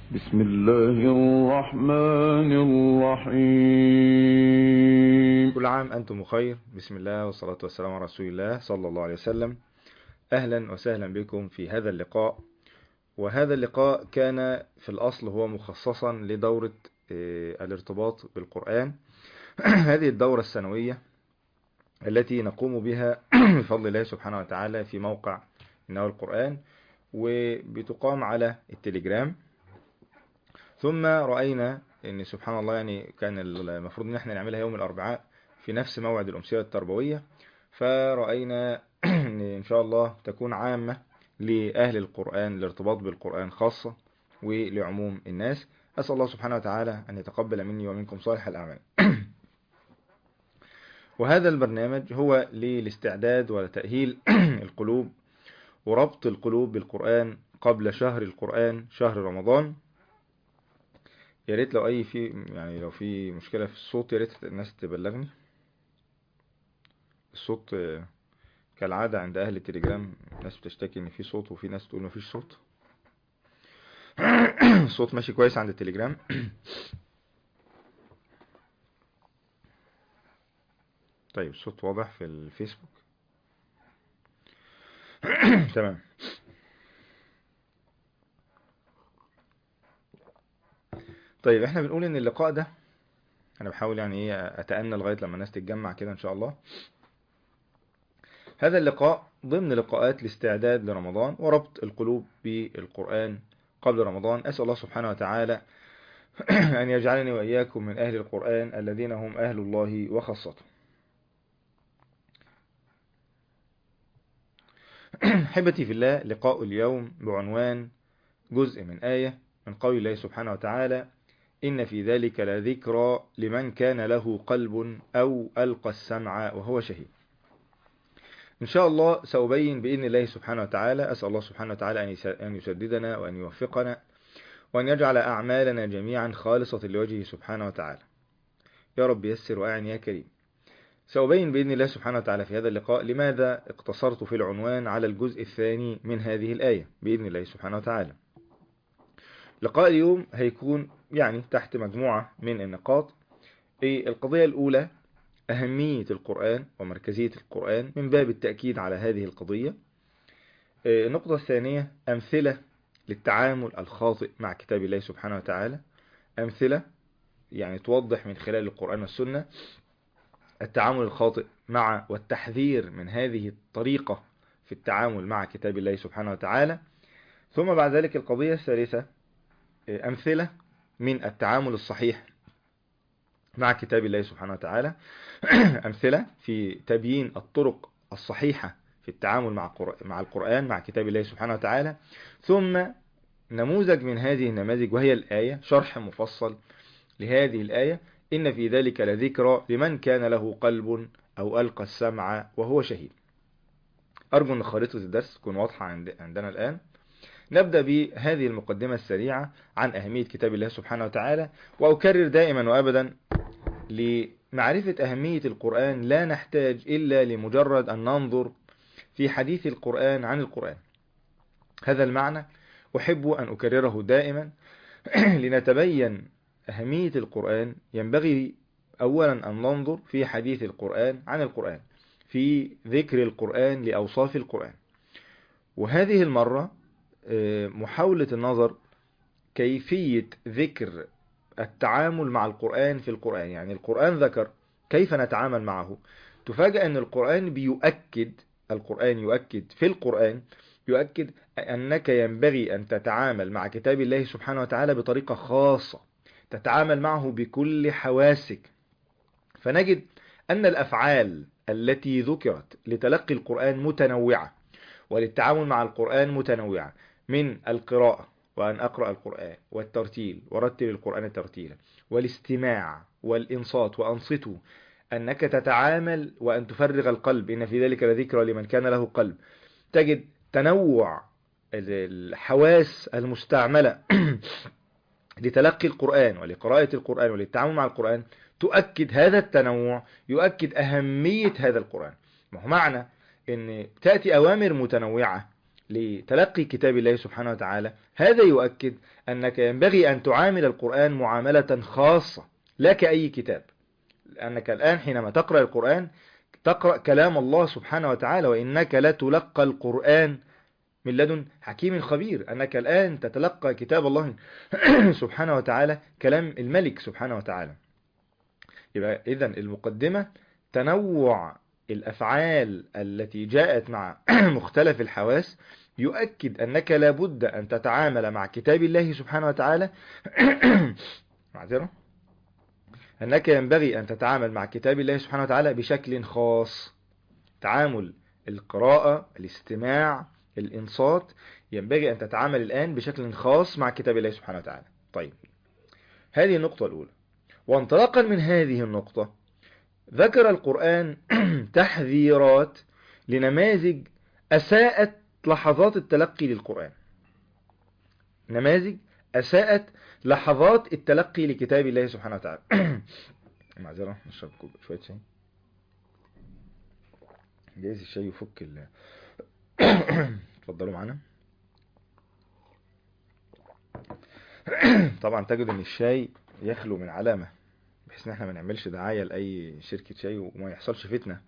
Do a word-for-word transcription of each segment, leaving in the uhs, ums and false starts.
بسم الله الرحمن الرحيم. كل عام أنتم بخير. بسم الله والصلاة والسلام على رسول الله صلى الله عليه وسلم. أهلا وسهلا بكم في هذا اللقاء. وهذا اللقاء كان في الأصل هو مخصصا لدورة الارتباط بالقرآن هذه الدورة السنوية التي نقوم بها بفضل الله سبحانه وتعالى في موقع إنه القرآن، وبتقام على التليجرام. ثم رأينا ان سبحان الله يعني كان المفروض ان احنا نعملها يوم الاربعاء في نفس موعد الامسية التربوية، فرأينا ان ان شاء الله تكون عامة لأهل القرآن، الارتباط بالقرآن خاصة ولعموم الناس. أسأل الله سبحانه وتعالى أن يتقبل مني ومنكم صالح الأعمال. وهذا البرنامج هو للاستعداد وتأهيل القلوب وربط القلوب بالقرآن قبل شهر القرآن، شهر رمضان. يا ريت لو اي في يعني لو في مشكلة في الصوت يا ريت الناس تبلغني. الصوت كالعادة عند اهل التليجرام ناس بتشتكي ان في صوت وفي ناس تقول مفيش صوت. الصوت ماشي كويس عند التليجرام. طيب الصوت واضح في الفيسبوك. تمام. طيب احنا بنقول ان اللقاء ده انا بحاول يعني ايه اتأنى لغاية لما الناس تتجمع كده ان شاء الله. هذا اللقاء ضمن لقاءات الاستعداد لرمضان وربط القلوب بالقرآن قبل رمضان. أسأل الله سبحانه وتعالى أن يجعلني وإياكم من أهل القرآن الذين هم أهل الله وخاصته. حبتي في الله، لقاء اليوم بعنوان جزء من آية من قول الله سبحانه وتعالى: إن في ذلك لذكرى لمن كان له قلب أو ألقى السمع وهو شهيد. إن شاء الله سأبين بإذن الله سبحانه وتعالى. أسأل الله سبحانه وتعالى أن يسددنا وأن يوفقنا وأن يجعل أعمالنا جميعا خالصة لوجهه سبحانه وتعالى. يا رب يسر وأعن يا كريم. سأبين بإذن الله سبحانه وتعالى في هذا اللقاء لماذا اقتصرت في العنوان على الجزء الثاني من هذه الآية بإذن الله سبحانه وتعالى. لقاء اليوم هيكون يعني تحت مجموعة من النقاط. القضية الأولى أهمية القرآن ومركزية القرآن من باب التأكيد على هذه القضية. النقطة الثانية أمثلة للتعامل الخاطئ مع كتاب الله سبحانه وتعالى، أمثلة يعني توضح من خلال القرآن والسنة التعامل الخاطئ مع والتحذير من هذه الطريقة في التعامل مع كتاب الله سبحانه وتعالى. ثم بعد ذلك القضية الثالثة أمثلة من التعامل الصحيح مع كتاب الله سبحانه وتعالى، أمثلة في تبيين الطرق الصحيحة في التعامل مع مع القرآن مع كتاب الله سبحانه وتعالى. ثم نموذج من هذه النماذج وهي الآية، شرح مفصل لهذه الآية: إن في ذلك لذكرى لمن كان له قلب أو ألقى السمع وهو شهيد. أرجو أن خريطة الدرس تكون واضحة عندنا الآن. نبدأ بهذه المقدمة السريعة عن أهمية كتاب الله سبحانه وتعالى. وأكرر دائما وأبدا لمعرفة أهمية القرآن لا نحتاج إلا لمجرد أن ننظر في حديث القرآن عن القرآن. هذا المعنى أحب أن أكرره دائما. لنتبين أهمية القرآن ينبغي أولا أن ننظر في حديث القرآن عن القرآن، في ذكر القرآن لأوصاف القرآن. وهذه المرة محاولة النظر كيفية ذكر التعامل مع القرآن في القرآن، يعني القرآن ذكر كيف نتعامل معه. تفاجأ أن القرآن بيؤكد القرآن يؤكد في القرآن يؤكد أنك ينبغي أن تتعامل مع كتاب الله سبحانه وتعالى بطريقة خاصة، تتعامل معه بكل حواسك. فنجد أن الأفعال التي ذكرت لتلقي القرآن متنوعة وللتعامل مع القرآن متنوعة، من القراءة وأن أقرأ القرآن، والترتيل ورتل القرآن ترتيلا، والاستماع والإنصات وأنصتوا، أنك تتعامل وأن تفرغ القلب، إن في ذلك لذكرى لمن كان له قلب. تجد تنوع الحواس المستعملة لتلقي القرآن ولقراءة القرآن وللتعامل مع القرآن تؤكد هذا التنوع، يؤكد أهمية هذا القرآن. ما هو معنى أن تأتي أوامر متنوعة لتلقي كتاب الله سبحانه وتعالى، هذا يؤكد أنك ينبغي أن تعامل القرآن معاملة خاصة لا كأي كتاب، لأنك الآن حينما تقرأ القرآن تقرأ كلام الله سبحانه وتعالى، وإنك لا تلقى القرآن من لدن حكيم خبير، أنك الآن تتلقى كتاب الله سبحانه وتعالى كلام الملك سبحانه وتعالى. يبقى إذن المقدمة تنوع الأفعال التي جاءت مع مختلف الحواس يؤكد أنك لابد أن تتعامل مع كتاب الله سبحانه وتعالى معذرة أنك ينبغي أن تتعامل مع كتاب الله سبحانه وتعالى بشكل خاص. تعامل القراءة، الاستماع، الإنصات، ينبغي أن تتعامل الآن بشكل خاص مع كتاب الله سبحانه وتعالى. طيب، هذه النقطة الأولى. وانطلاقا من هذه النقطة ذكر القرآن تحذيرات لنماذج أساءت لحظات التلقي للقرآن، نماذج أساءت لحظات التلقي لكتاب الله سبحانه وتعالى. معذرة نشرب شوية شاي، جايز الشاي يفك ال اتفضلوا معنا. طبعا تجد ان الشاي يخلو من علامة، بحيث ان احنا ما نعملش دعاية لأي شركة شاي وما يحصلش فتنة.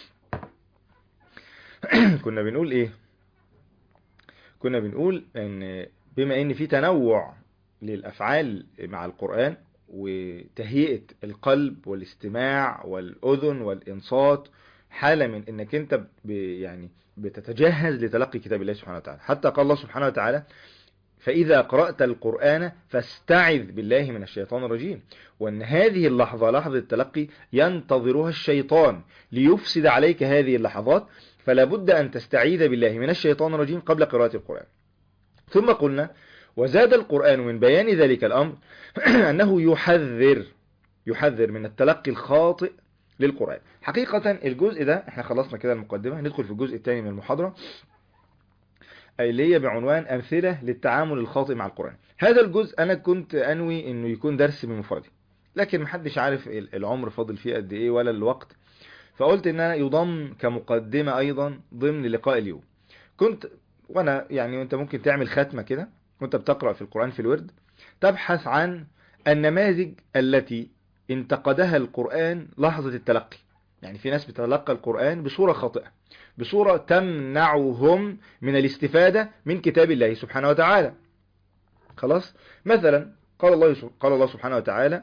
كنا بنقول ايه؟ كنا بنقول ان بما ان في تنوع للأفعال مع القرآن، وتهيئة القلب والاستماع والأذن والإنصات حالة من انك انت يعني بتتجهز لتلقي كتاب الله سبحانه وتعالى. حتى قال الله سبحانه وتعالى: فإذا قرأت القرآن فاستعذ بالله من الشيطان الرجيم. وأن هذه اللحظة لحظة التلقي ينتظرها الشيطان ليفسد عليك هذه اللحظات، فلا بد أن تستعيذ بالله من الشيطان الرجيم قبل قراءة القرآن. ثم قلنا وزاد القرآن من بيان ذلك الأمر أنه يحذر يحذر من التلقي الخاطئ للقرآن. حقيقة الجزء ده احنا خلصنا كده المقدمة، ندخل في الجزء الثاني من المحاضرة اللي هي بعنوان أمثلة للتعامل الخاطئ مع القرآن. هذا الجزء أنا كنت أنوي أنه يكون درس بمفرده، لكن محدش عارف العمر فاضل فيه قد إيه ولا الوقت، فقلت أن أنا يضم كمقدمة أيضا ضمن لقاء اليوم. كنت وأنا يعني وأنت ممكن تعمل ختمة كده وأنت بتقرأ في القرآن في الورد، تبحث عن النماذج التي انتقدها القرآن لحظة التلقي. يعني في ناس بتتلقى القرآن بصورة خاطئة، بصورة تمنعهم من الاستفادة من كتاب الله سبحانه وتعالى. خلاص، مثلا قال الله قال الله سبحانه وتعالى: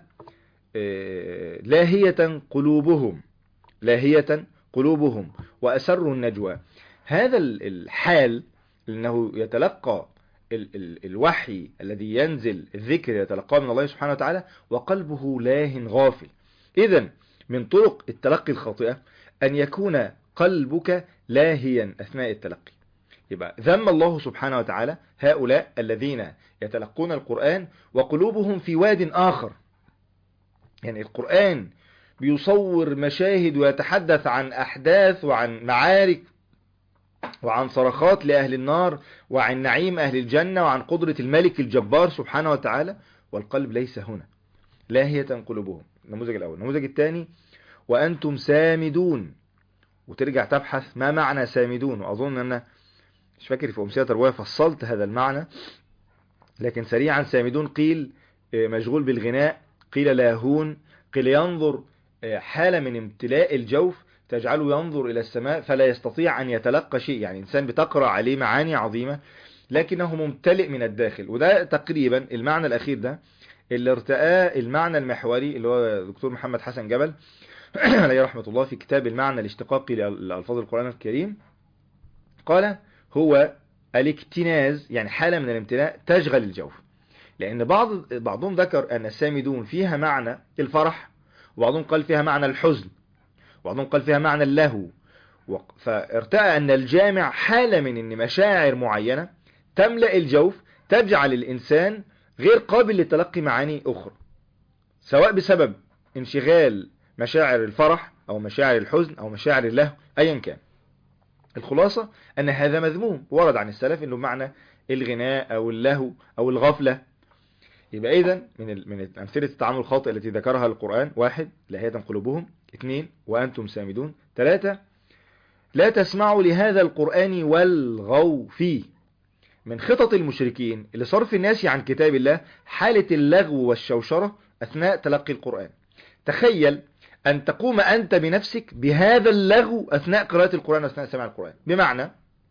لاهية قلوبهم لاهية قلوبهم وأسروا النجوى. هذا الحال أنه يتلقى ال ال الوحي الذي ينزل، الذكر يتلقاه من الله سبحانه وتعالى وقلبه لاه غافل. إذن من طرق التلقي الخاطئة أن يكون قلبك لاهيا أثناء التلقي. يبقى ذم الله سبحانه وتعالى هؤلاء الذين يتلقون القرآن وقلوبهم في واد آخر. يعني القرآن بيصور مشاهد ويتحدث عن أحداث وعن معارك وعن صرخات لأهل النار وعن نعيم أهل الجنة وعن قدرة الملك الجبار سبحانه وتعالى، والقلب ليس هنا، لاهية قلوبهم. النموذج الأول. النموذج الثاني: وأنتم سامدون. وترجع تبحث ما معنى سامدون، وأظن أن أنا مش فاكر في أمثلة الرواية فصلت هذا المعنى، لكن سريعا: سامدون قيل مشغول بالغناء، قيل لاهون، قيل ينظر حالة من امتلاء الجوف تجعله ينظر إلى السماء فلا يستطيع أن يتلقى شيء. يعني إنسان بتقرأ عليه معاني عظيمة لكنه ممتلئ من الداخل. وده تقريبا المعنى الأخير ده اللي ارتآه المعنى المحوري اللي هو دكتور محمد حسن جبل عليه رحمة الله في كتاب المعنى الاشتقاقي لألفاظ القرآن الكريم. قال: هو الاكتناز، يعني حالة من الامتلاء تشغل الجوف. لأن بعض بعضهم ذكر أن السامدون فيها معنى الفرح، وبعضهم قال فيها معنى الحزن، وبعضهم قال فيها معنى اللهو. فارتأى أن الجامع حالة من أن مشاعر معينة تملأ الجوف تجعل الإنسان غير قابل لتلقي معاني أخرى، سواء بسبب انشغال مشاعر الفرح أو مشاعر الحزن أو مشاعر اللهو أيا كان. الخلاصة أن هذا مذموم، ورد عن السلف أنه معنى الغناء أو اللهو أو الغفلة. يبقى إذن من من أمثلة التعامل الخاطئ التي ذكرها القرآن: واحد، لاهية قلوبهم. اثنين، وأنتم سامدون. ثلاثة، لا تسمعوا لهذا القرآن والغوا فيه. من خطط المشركين لصرف الناس عن كتاب الله حالة اللغو والشوشرة أثناء تلقي القرآن. تخيل أن تقوم أنت بنفسك بهذا اللغو أثناء قراءة القرآن وأثناء سماع القرآن. بمعنى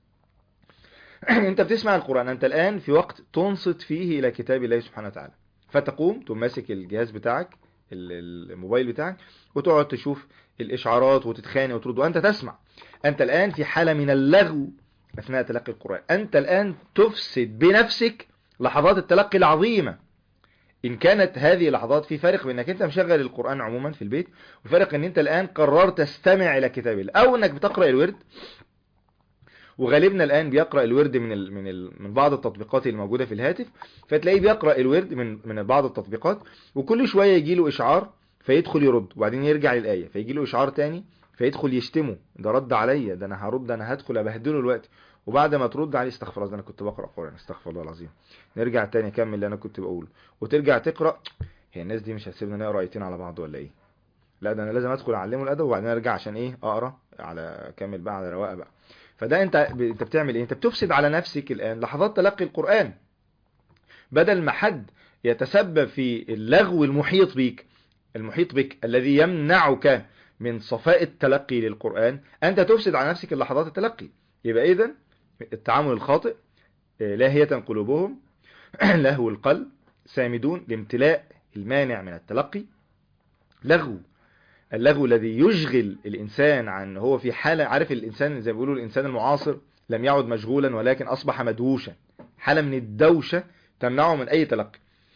أنت بتسمع القرآن، أنت الآن في وقت تنصت فيه إلى كتاب الله سبحانه وتعالى، فتقوم تمسك الجهاز بتاعك الموبايل بتاعك وتقعد تشوف الإشعارات وتتخانق وترد وأنت تسمع. أنت الآن في حالة من اللغو أثناء تلقي القرآن. أنت الآن تفسد بنفسك لحظات التلقي العظيمة. إن كانت هذه اللحظات، في فرق بين أنك أنت مشغل القرآن عموما في البيت، وفرق أن أنت الآن قررت تستمع إلى كتاب الله، أو أنك بتقرأ الورد. وغالبنا الآن بيقرأ الورد من ال من ال من بعض التطبيقات الموجودة في الهاتف، فتلاقيه بيقرأ الورد من من بعض التطبيقات، وكل شوية يجي له إشعار فيدخل يرد، وبعدين يرجع للآية فيجي له إشعار تاني فيدخل يشتمه، ده رد عليا، ده أنا هرد، أنا هدخل أبهدله الوقت. وبعد ما ترد عليه استغفر الله، أنا كنت بقرأ قرآن، استغفر الله العظيم، نرجع تاني أكمل اللي أنا كنت بقوله، وترجع تقرأ. هي الناس دي مش هتسيبنا نقرأ آيتين على بعض ولا إيه؟ لا، ده أنا لازم أدخل أعلمه الأدب وبعدين أرجع عشان إيه؟ أقرأ على أكمل بقى على رواقة بقى. فده انت انت بتعمل ايه؟ انت بتفسد على نفسك الان لحظات تلقي القرآن. بدل ما حد يتسبب في اللغو المحيط بك المحيط بك الذي يمنعك من صفاء التلقي للقرآن، انت تفسد على نفسك اللحظات التلقي. يبقى اذن التعامل الخاطئ: لاهية قلوبهم، لهو القلب، سامدون، لامتلاء المانع من التلقي. لغو، اللغو الذي يشغل الإنسان عن هو في حالة، عارف الإنسان زي ما بيقولوا الإنسان المعاصر لم يعد مشغولا ولكن أصبح مدهوشا، حالة من الدوشة تمنعه من أي تلقي.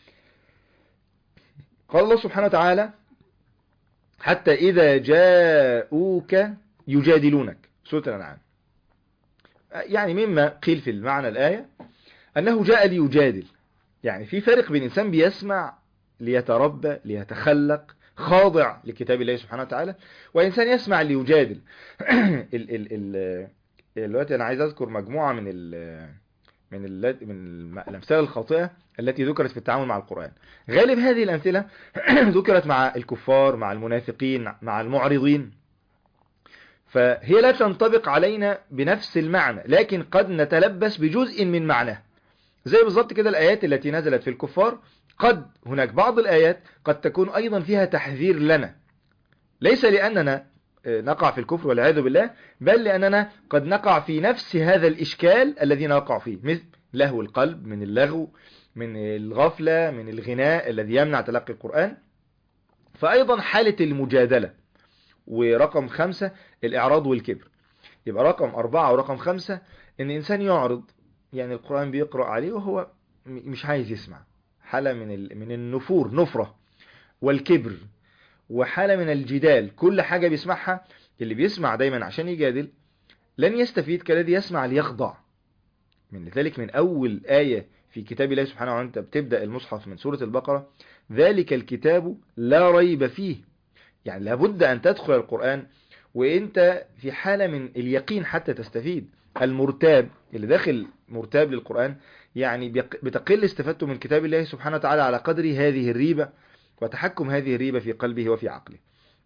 قال الله سبحانه وتعالى: حتى إذا جاءوك يجادلونك، سورة الأنعام. يعني مما قيل في المعنى الآية أنه جاء ليجادل، يعني في فرق بين إنسان بيسمع ليتربى ليتخلق خاضع لكتاب الله سبحانه وتعالى، وإنسان يسمع ليجادل. دلوقتي أنا عايز أذكر مجموعة من ال من ال من الأمثلة الخاطئة التي ذكرت في التعامل مع القرآن. غالب هذه الأمثلة ذكرت مع الكفار، مع المنافقين، مع المعرضين، فهي لا تنطبق علينا بنفس المعنى، لكن قد نتلبس بجزء من معناه. زي بالضبط كده الآيات التي نزلت في الكفار، قد هناك بعض الآيات قد تكون أيضا فيها تحذير لنا، ليس لأننا نقع في الكفر والعياذ بالله، بل لأننا قد نقع في نفس هذا الإشكال الذي نقع فيه، مثل لهو القلب، من اللغو، من الغفلة، من الغناء الذي يمنع تلقي القرآن. فأيضا حالة المجادلة. ورقم خمسة الإعراض والكبر. يبقى رقم أربعة ورقم خمسة إن إنسان يعرض، يعني القرآن بيقرأ عليه وهو مش عايز يسمع، حالة من من النفور، نفرة والكبر، وحالة من الجدال. كل حاجة بيسمعها، اللي بيسمع دايما عشان يجادل لن يستفيد كالذي يسمع ليخضع. من ذلك من أول آية في كتاب الله سبحانه وتعالى، أنت بتبدأ المصحف من سورة البقرة: ذلك الكتاب لا ريب فيه. يعني لابد أن تدخل القرآن وإنت في حالة من اليقين حتى تستفيد. المرتاب اللي داخل مرتاب للقرآن يعني بتقل استفادته من كتاب الله سبحانه وتعالى على قدر هذه الريبة وتحكم هذه الريبة في قلبه وفي عقله.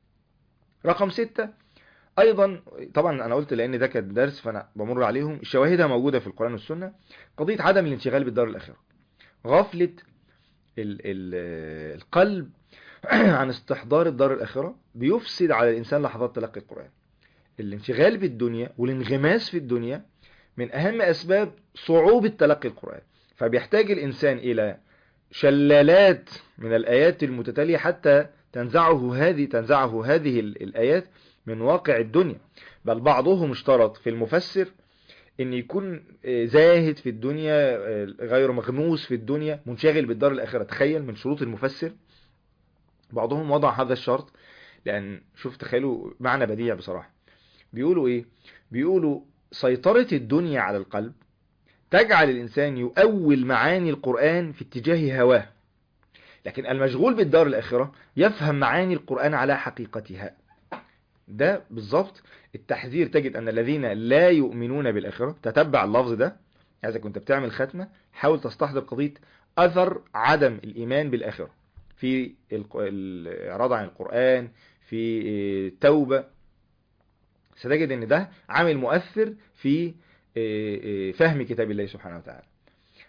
رقم ستة أيضا، طبعا أنا قلت لأن ده كان درس فأنا بمر عليهم، الشواهدها موجودة في القرآن والسنة. قضية عدم الانشغال بالدار الآخرة، غفلة ال ال القلب عن استحضار الدار الآخرة بيفسد على الإنسان لحظات تلقي القرآن. الانشغال بالدنيا والانغماس في الدنيا من أهم أسباب صعوبة تلقي القرآن، فبيحتاج الإنسان إلى شلالات من الآيات المتتالية حتى تنزعه هذه تنزعه هذه الآيات من واقع الدنيا. بل بعضهم اشترط في المفسر ان يكون زاهد في الدنيا، غير مغموس في الدنيا، منشغل بالدار الآخرة. تخيل من شروط المفسر، بعضهم وضع هذا الشرط لأن شوف تخيلوا معنى بديع بصراحة. بيقولوا ايه؟ بيقولوا سيطرة الدنيا على القلب تجعل الإنسان يؤول معاني القرآن في اتجاه هواه، لكن المشغول بالدار الآخرة يفهم معاني القرآن على حقيقتها. ده بالضبط التحذير. تجد أن الذين لا يؤمنون بالآخرة، تتبع اللفظ ده، إذا كنت بتعمل ختمة حاول تستحضر قضية أثر عدم الإيمان بالآخرة في الإعراض عن القرآن، في التوبة. ستجد أن ده عامل مؤثر في فهم كتاب الله سبحانه وتعالى.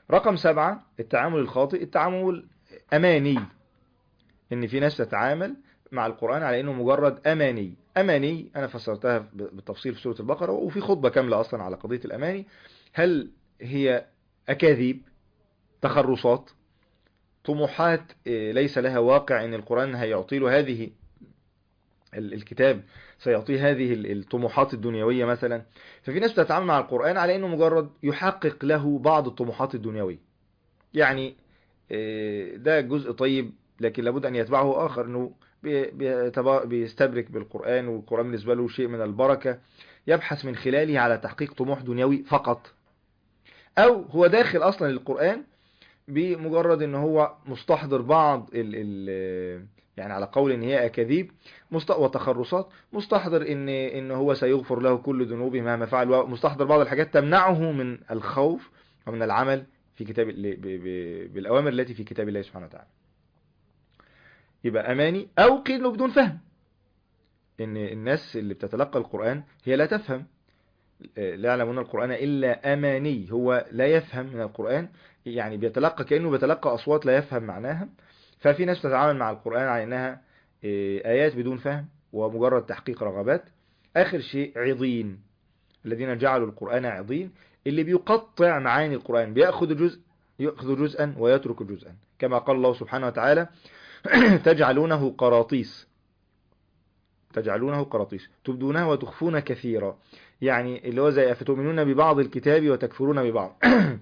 رقم سبعة التعامل الخاطئ، التعامل أماني، إن في ناس تتعامل مع القرآن على إنه مجرد أماني. أماني أنا فسرتها بالتفصيل في سورة البقرة، وفي خطبة كاملة أصلا على قضية الأماني. هل هي أكاذيب، تخرصات، طموحات ليس لها واقع، إن القرآن هيعطي له هذه الكتاب سيعطيه هذه الطموحات الدنيوية مثلا؟ ففي ناس بتتعامل مع القرآن على إنه مجرد يحقق له بعض الطموحات الدنيوية، يعني ده جزء طيب لكن لابد أن يتبعه آخر، أنه بيستبرك بالقرآن، والقرآن بالنسبة له شيء من البركة، يبحث من خلاله على تحقيق طموح دنيوي فقط. أو هو داخل أصلا للقرآن بمجرد أنه هو مستحضر بعض ال ال يعني على قول ان هي اكاذيب وتخرصات، مستحضر ان ان هو سيغفر له كل ذنوبه مهما فعل، مستحضر بعض الحاجات تمنعه من الخوف ومن العمل في كتاب بالاوامر التي في كتاب الله سبحانه وتعالى. يبقى اماني، او قيل بدون فهم، ان الناس اللي بتتلقى القرآن هي لا تفهم، لا يعلمون القرآن الا اماني، هو لا يفهم من القرآن، يعني بيتلقى كأنه بيتلقى اصوات لا يفهم معناها. ففي ناس تتعامل مع القرآن على انها آيات بدون فهم ومجرد تحقيق رغبات. آخر شيء عضين، الذين جعلوا القرآن عضين، اللي بيقطع معاني القرآن، بيأخذ جزء يأخذ جزءا ويترك جزءا، كما قال الله سبحانه وتعالى تجعلونه قراطيس تجعلونه قراطيس تبدونها وتخفون كثيرا، يعني اللي هو زي أفتؤمنون ببعض الكتاب وتكفرون ببعض.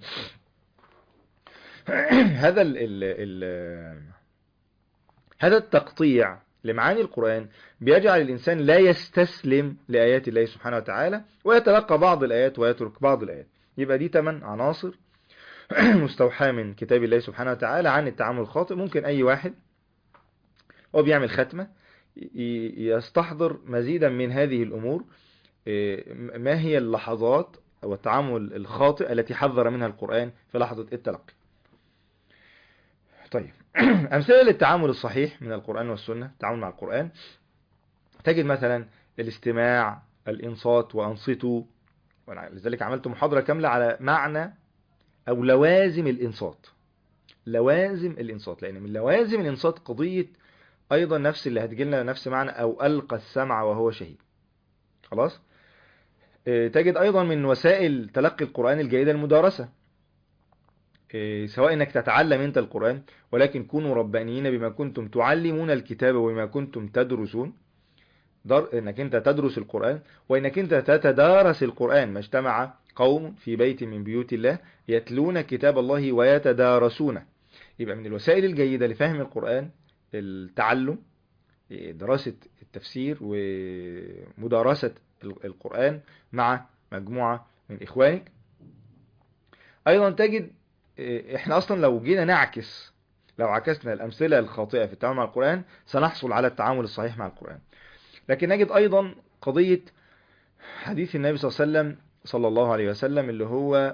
هذا ال ال ال هذا التقطيع لمعاني القرآن بيجعل الإنسان لا يستسلم لآيات الله سبحانه وتعالى، ويتلقى بعض الآيات ويترك بعض الآيات. يبقى دي ثمان عناصر مستوحاة من كتاب الله سبحانه وتعالى عن التعامل الخاطئ. ممكن أي واحد هو بيعمل ختمة يستحضر مزيدا من هذه الأمور، ما هي اللحظات أو التعامل الخاطئ التي حذر منها القرآن في لحظة التلقي. طيب، أمثلة للتعامل الصحيح من القرآن والسنة، التعامل مع القرآن، تجد مثلا الاستماع، الإنصات وأنصتوا، لذلك عملت محاضرة كاملة على معنى أو لوازم الإنصات، لوازم الإنصات، لأن من لوازم الإنصات قضية أيضا نفس اللي هتجيلنا نفس معنى أو ألقى السمع وهو شهيد. خلاص. تجد أيضا من وسائل تلقي القرآن الجيدة المدارسة، سواء انك تتعلم انت القرآن، ولكن كونوا ربانيين بما كنتم تعلمون الكتاب وبما كنتم تدرسون، در انك انت تدرس القرآن، وانك انت تتدارس القرآن. ما اجتمع قوم في بيت من بيوت الله يتلون كتاب الله ويتدارسونه. يبقى من الوسائل الجيدة لفهم القرآن التعلم، دراسة التفسير ومدارسة القرآن مع مجموعة من إخوانك. أيضا تجد احنا اصلا لو جينا نعكس لو عكسنا الامثله الخاطئه في التعامل مع القران سنحصل على التعامل الصحيح مع القران. لكن نجد ايضا قضيه حديث النبي صلى الله عليه وسلم صلى الله عليه وسلم اللي هو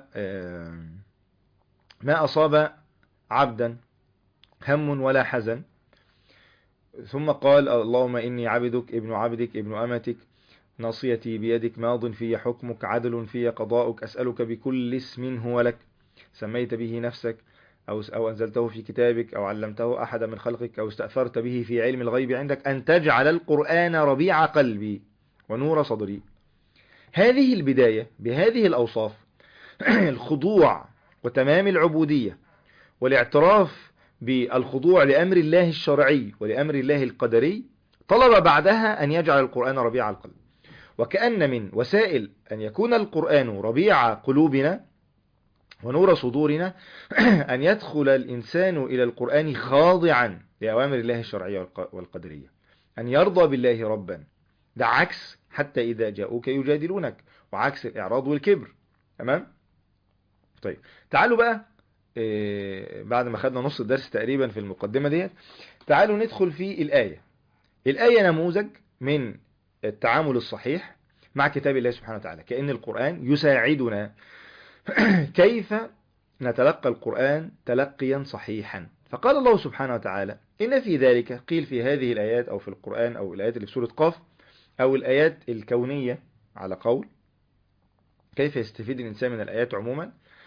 ما اصاب عبدا هم ولا حزن ثم قال اللهم اني عبدك ابن عبدك ابن امتك ناصيتي بيدك ماض في حكمك عدل في قضاؤك اسالك بكل اسم هو لك سميت به نفسك أو أو أنزلته في كتابك أو علمته أحد من خلقك أو استأثرت به في علم الغيب عندك أن تجعل القرآن ربيع قلبي ونور صدري. هذه البداية بهذه الأوصاف الخضوع وتمام العبودية والاعتراف بالخضوع لأمر الله الشرعي ولأمر الله القدري، طلب بعدها أن يجعل القرآن ربيع القلب. وكأن من وسائل أن يكون القرآن ربيع قلوبنا ونور صدورنا أن يدخل الإنسان إلى القرآن خاضعا لأوامر الله الشرعية والقدرية، أن يرضى بالله ربا. ده عكس حتى إذا جاءوك يجادلونك، وعكس الإعراض والكبر. تمام؟ طيب تعالوا بقى إيه بعد ما خدنا نص الدرس تقريبا في المقدمة ديت، تعالوا ندخل في الآية. الآية نموذج من التعامل الصحيح مع كتاب الله سبحانه وتعالى، كأن القرآن يساعدنا كيف نتلقى القرآن تلقيا صحيحا. فقال الله سبحانه وتعالى إن في ذلك، قيل في هذه الآيات أو في القرآن أو الآيات اللي في سورة قاف أو الآيات الكونية على قول، كيف يستفيد الإنسان من الآيات عموما.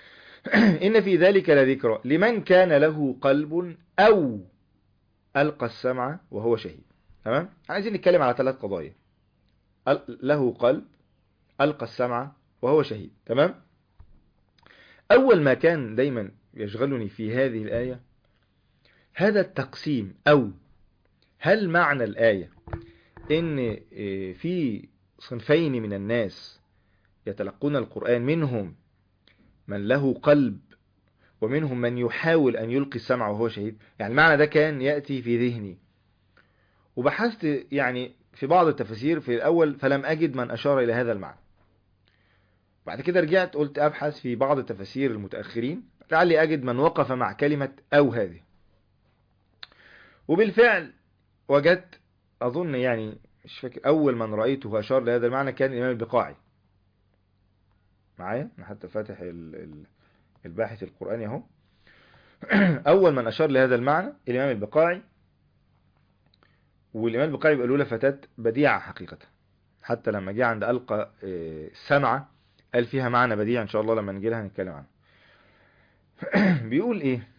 إن في ذلك لذكرى لمن كان له قلب أو ألقى السمع وهو شهيد. تمام؟ عايزين نتكلم على ثلاث قضايا: له قلب، ألقى السمع، وهو شهيد. تمام؟ أول ما كان دايما يشغلني في هذه الآية هذا التقسيم. أو هل معنى الآية إن في صنفين من الناس يتلقون القرآن، منهم من له قلب ومنهم من يحاول أن يلقي السمع وهو شهيد؟ يعني المعنى ده كان يأتي في ذهني، وبحثت يعني في بعض التفاسير في الأول فلم أجد من أشار إلى هذا المعنى. بعد كده رجعت قلت أبحث في بعض التفاسير المتأخرين لعلي أجد من وقف مع كلمة أو هذه، وبالفعل وجدت أظن يعني مش فاكر أول من رأيته أشار لهذا المعنى كان الإمام البقاعي. معايا أنا حتى فاتح الباحث القرآني اهو. أول من أشار لهذا المعنى الإمام البقاعي، والإمام البقاعي بيقولوا له فتاة بديعة حقيقة، حتى لما جه عند ألقى السمع قال فيها معنى بديع إن شاء الله لما نجي لها نتكلم عنه. بيقول إيه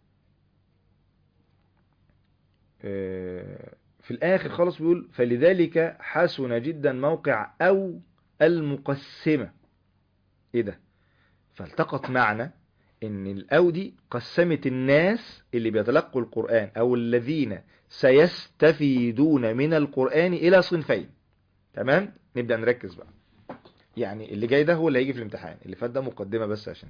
في الآخر خالص؟ بيقول فلذلك حسن جدا موقع أو المقسمة. إيه ده؟ فالتقط معنى إن الأو دي قسمت الناس اللي بيتلقوا القرآن أو الذين سيستفيدون من القرآن إلى صنفين. تمام؟ نبدأ نركز بقى. يعني اللي جاي ده هو اللي هيجي في الامتحان، اللي فات ده مقدمة بس عشان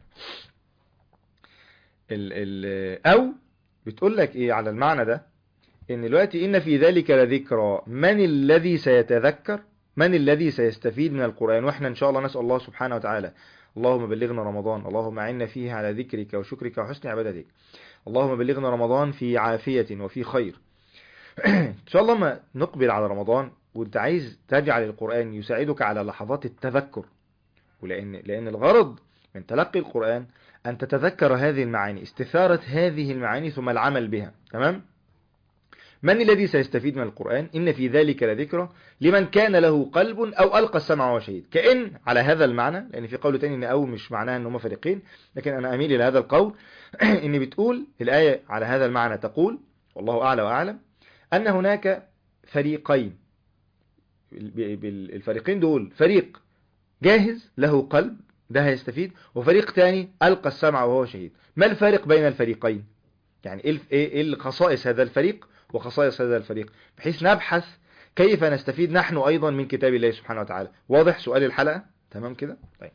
ال ال أو بتقول لك إيه على المعنى ده؟ إن دلوقتي إن في ذلك لذكرى من الذي سيتذكر، من الذي سيستفيد من القرآن. وإحنا إن شاء الله نسأل الله سبحانه وتعالى اللهم بلغنا رمضان، اللهم أعنا فيه على ذكرك وشكرك وحسن عبادتك، اللهم بلغنا رمضان في عافية وفي خير. إن شاء الله ما نقبل على رمضان وانت عايز تجعل القرآن يساعدك على لحظات التذكر، ولأن لأن الغرض من تلقي القرآن أن تتذكر هذه المعاني، استثارة هذه المعاني ثم العمل بها. تمام؟ من الذي سيستفيد من القرآن؟ إن في ذلك لذكرى لمن كان له قلب أو ألقى السمع وهو شهيد. كأن على هذا المعنى، لأن في قول تاني إن أو مش معناها إن هم فريقين، لكن أنا أميل إلى هذا القول. إن بتقول الآية على هذا المعنى تقول والله أعلى وأعلم أن هناك فريقين. الفريقين دول فريق جاهز له قلب ده هيستفيد، وفريق تاني ألقى السمع وهو شهيد. ما الفارق بين الفريقين؟ يعني إيه الخصائص هذا الفريق وخصائص هذا الفريق، بحيث نبحث كيف نستفيد نحن أيضا من كتاب الله سبحانه وتعالى. واضح سؤال الحلقة؟ تمام كده؟ طيب.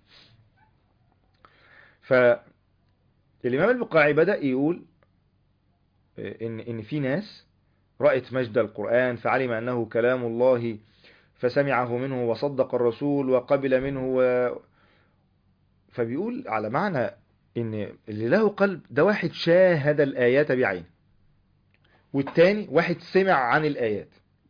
فالإمام البقاعي بدأ يقول إن, إن في ناس رأت مجد القرآن فعلم أنه كلام الله فسمعه منه وصدق الرسول وقبل منه و... فبيقول على معنى إن اللي له قلب ده واحد شاهد الآيات بعينه، والتاني واحد سمع عن الآيات.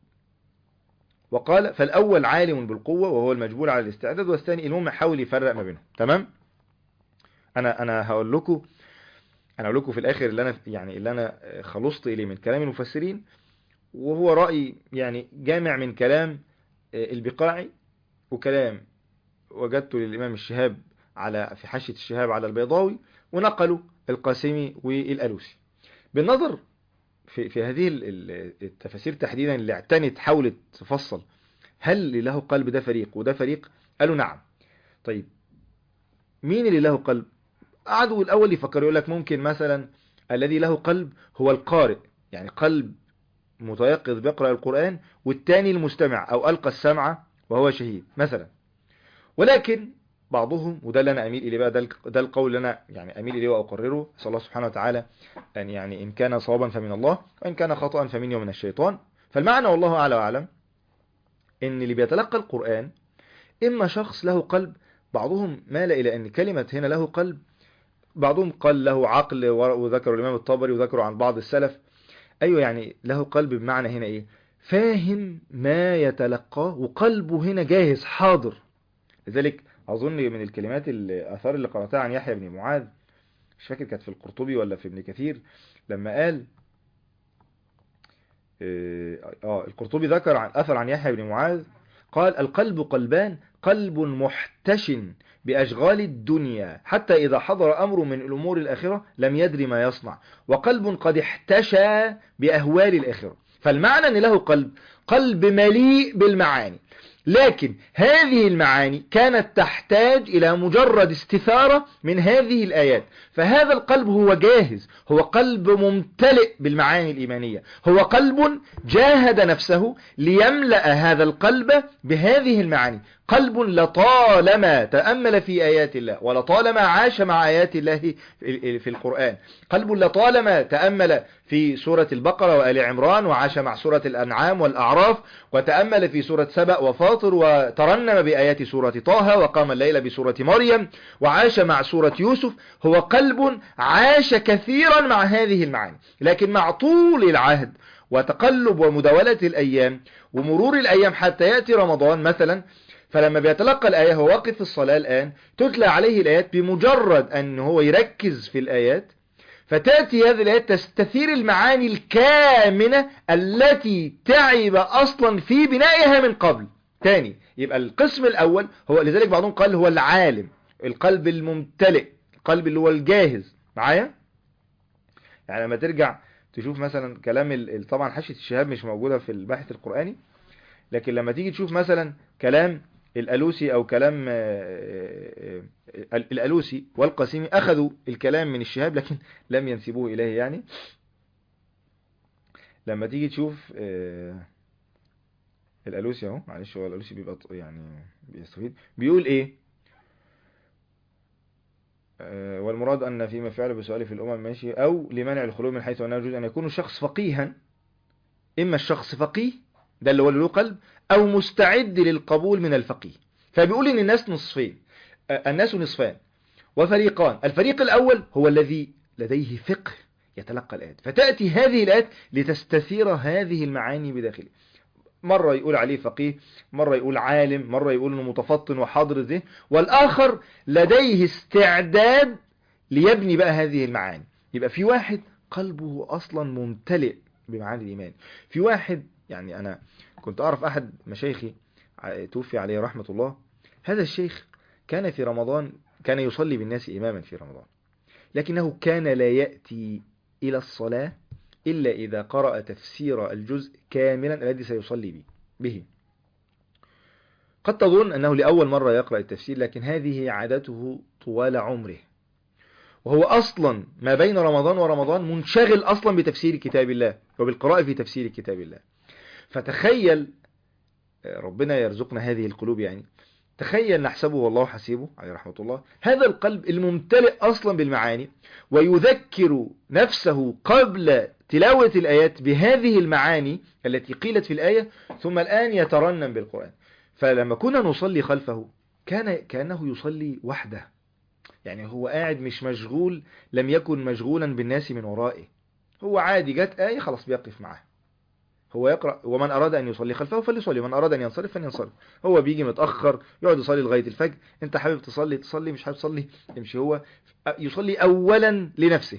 وقال فالأول عالم بالقوة وهو المجبول على الاستعداد، والثاني المهم حاول يفرق ما بينهم. تمام؟ أنا أنا هقول لكم أنا هقول لكم في الآخر اللي أنا يعني اللي أنا خلصت إليه من كلام المفسرين، وهو رأي يعني جامع من كلام البقاعي وكلام وجدته للإمام الشهاب على في حاشية الشهاب على البيضاوي، ونقلوا القاسمي والألوسي. بالنظر في في هذه التفاسير تحديدا اللي اعتنت حاولت تفصل هل اللي له قلب ده فريق وده فريق، قالوا نعم. طيب مين اللي له قلب؟ قعدوا الأول يفكروا يقول لك ممكن مثلا الذي له قلب هو القارئ، يعني قلب متيقظ بيقرأ القرآن، والتاني المستمع أو ألقى السمع وهو شهيد مثلا. ولكن بعضهم، وده اللي أنا أميل إليه بقى، ده, ده القول اللي أنا يعني أميل إليه وأقرره، صلى الله سبحانه وتعالى أن يعني إن كان صوابا فمن الله وإن كان خطأ فمني ومن الشيطان. فالمعنى والله أعلى وأعلم إن اللي بيتلقى القرآن إما شخص له قلب، بعضهم مال إلى أن كلمة هنا له قلب، بعضهم قال له عقل، وذكروا الإمام الطبري وذكروا عن بعض السلف. أيوة يعني له قلب بمعنى هنا إيه؟ فاهم ما يتلقاه وقلبه هنا جاهز حاضر. لذلك أظن من الكلمات الآثار اللي قرأتها عن يحيى بن معاذ، مش فاكر كانت في القرطبي ولا في ابن كثير، لما قال آه القرطبي ذكر عن أثر عن يحيى بن معاذ قال القلب قلبان، قلب محتشن بأشغال الدنيا حتى إذا حضر أمر من الأمور الآخرة لم يدري ما يصنع، وقلب قد احتشى بأهوال الآخرة. فالمعنى أن له قلب قلب مليء بالمعاني، لكن هذه المعاني كانت تحتاج إلى مجرد استثارة من هذه الآيات. فهذا القلب هو جاهز، هو قلب ممتلئ بالمعاني الإيمانية، هو قلب جاهد نفسه ليملأ هذا القلب بهذه المعاني. قلب لطالما تأمل في آيات الله ولطالما عاش مع آيات الله في القرآن، قلب لطالما تأمل في سورة البقرة وآل عمران، وعاش مع سورة الأنعام والأعراف، وتأمل في سورة سبأ وفاطر، وترنم بآيات سورة طه، وقام الليل بسورة مريم، وعاش مع سورة يوسف. هو قلب عاش كثيرا مع هذه المعاني، لكن مع طول العهد وتقلب ومداولة الأيام ومرور الأيام حتى يأتي رمضان مثلا، فلما بيتلقى الآية هو واقف في الصلاة الآن، تتلى عليه الآيات، بمجرد أن هو يركز في الآيات فتأتي هذه الآيات تستثير المعاني الكامنة التي تعب أصلا في بنائها من قبل. تاني، يبقى القسم الأول هو، لذلك بعضهم قال هو العالم، القلب الممتلئ، القلب اللي هو الجاهز. معايا؟ يعني لما ترجع تشوف مثلا كلام ال... طبعا حاشية الشهاب مش موجودة في الباحث القرآني، لكن لما تيجي تشوف مثلا كلام الألوسي أو كلام الألوسي والقاسمي، أخذوا الكلام من الشهاب لكن لم ينسبوه إليه. يعني لما تيجي تشوف الألوسي اهو، معلش هو الألوسي بيبقى يعني بيستفيد، بيقول إيه؟ والمراد أن فيما فعله بسؤاله في الأمم ماشي، أو لمنع الخلو من حيث أنه يجوز أن يكون الشخص فقيها، إما الشخص فقيه ده اللي هو له قلب، أو مستعد للقبول من الفقيه. فبيقول إن الناس نصفين، الناس نصفان وفريقان. الفريق الأول هو الذي لديه فقه يتلقى الآيات، فتأتي هذه الآيات لتستثير هذه المعاني بداخله. مرة يقول عليه فقيه، مرة يقول عالم، مرة يقول انه متفطن وحاضر الذهن، والآخر لديه استعداد ليبني بقى هذه المعاني. يبقى في واحد قلبه أصلا ممتلئ بمعاني الإيمان، في واحد، يعني أنا كنت أعرف أحد مشايخي توفي عليه رحمة الله، هذا الشيخ كان في رمضان كان يصلي بالناس إماما في رمضان، لكنه كان لا يأتي إلى الصلاة إلا إذا قرأ تفسير الجزء كاملا الذي سيصلي به. قد تظن أنه لأول مرة يقرأ التفسير، لكن هذه عادته طوال عمره، وهو أصلا ما بين رمضان ورمضان منشغل أصلا بتفسير كتاب الله وبالقراءة في تفسير كتاب الله. فتخيل، ربنا يرزقنا هذه القلوب، يعني تخيل نحسبه والله حسيبه عليه رحمة الله، هذا القلب الممتلئ أصلا بالمعاني ويذكر نفسه قبل تلاوة الآيات بهذه المعاني التي قيلت في الآية، ثم الآن يترنم بالقرآن. فلما كنا نصلي خلفه كان كأنه يصلي وحده، يعني هو قاعد مش مشغول، لم يكن مشغولا بالناس من ورائه، هو عادي جت آية خلاص بيقف معها، هو يقرأ. ومن أراد أن يصلي خلفه فليصلي، ومن أراد أن ينصرف فلينصرف. هو بيجي متأخر يقعد يصلي لغاية الفجر، انت حابب تصلي تصلي، مش حابب تصلي امشي. هو يصلي أولا لنفسه.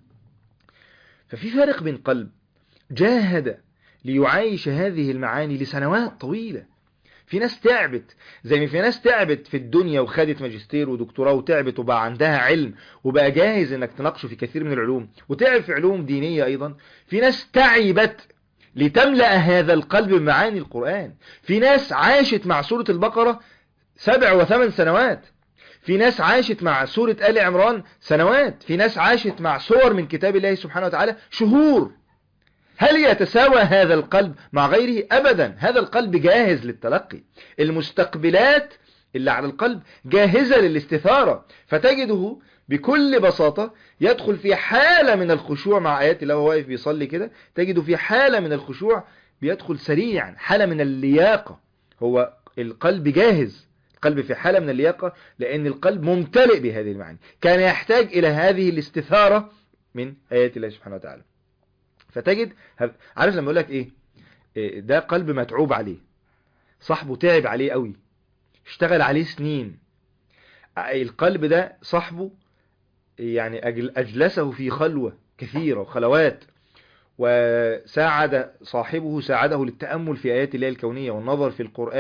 ففي فرق بين قلب جاهد ليعايش هذه المعاني لسنوات طويلة، في ناس تعبت، زي ما في ناس تعبت في الدنيا وخدت ماجستير ودكتوراه وتعبت وبقى عندها علم وبقى جاهز انك تناقشه في كثير من العلوم، وتعب في علوم دينية ايضا. في ناس تعبت لتملأ هذا القلب بمعاني القرآن، في ناس عاشت مع سورة البقرة سبع وثمان سنوات، في ناس عاشت مع سورة آل عمران سنوات، في ناس عاشت مع سور من كتاب الله سبحانه وتعالى شهور. هل يتساوى هذا القلب مع غيره؟ أبدا. هذا القلب جاهز للتلقي، المستقبلات اللي على القلب جاهزة للاستثارة، فتجده بكل بساطة يدخل في حالة من الخشوع مع آيات الله وهو واقف بيصلي كده، تجده في حالة من الخشوع بيدخل سريعا، حالة من اللياقة. هو القلب جاهز، القلب في حالة من اللياقة، لأن القلب ممتلئ بهذه المعاني، كان يحتاج إلى هذه الاستثارة من آيات الله سبحانه وتعالى. فتجد، عارف لما يقول لك إيه؟ ده قلب متعوب عليه، صاحبه تعب عليه قوي، اشتغل عليه سنين. القلب ده صاحبه يعني أجلسه في خلوة كثيرة وخلوات، وساعد صاحبه ساعده للتأمل في آيات الله الكونية والنظر في القرآن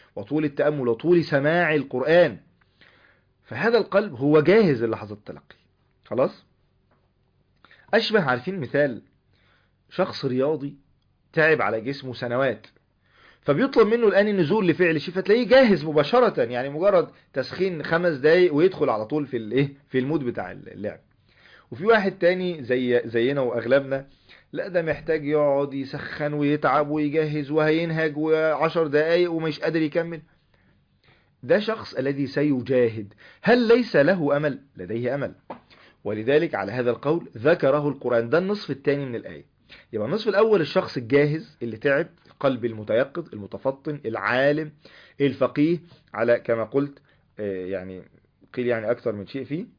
وطول التأمل وطول سماع القرآن. فهذا القلب هو جاهز للحظة التلقي. خلاص. أشبه، عارفين مثال شخص رياضي تعب على جسمه سنوات، فبيطلب منه الآن النزول لفعل شيء، فتلاقيه جاهز مباشرة، يعني مجرد تسخين خمس دقايق ويدخل على طول في الايه في المود بتاع اللعب. وفي واحد تاني زي زينا واغلبنا، لا ده محتاج يقعد يسخن ويتعب ويجهز وهينهج وعشر دقايق ومش قادر يكمل. ده شخص الذي سيجاهد. هل ليس له أمل؟ لديه أمل. ولذلك على هذا القول ذكره القرآن. ده النصف الثاني من الآية. يبقى النصف الأول الشخص الجاهز اللي تعب، القلب المتيقظ المتفطن العالم الفقيه، على كما قلت يعني قيل يعني أكثر من شيء فيه.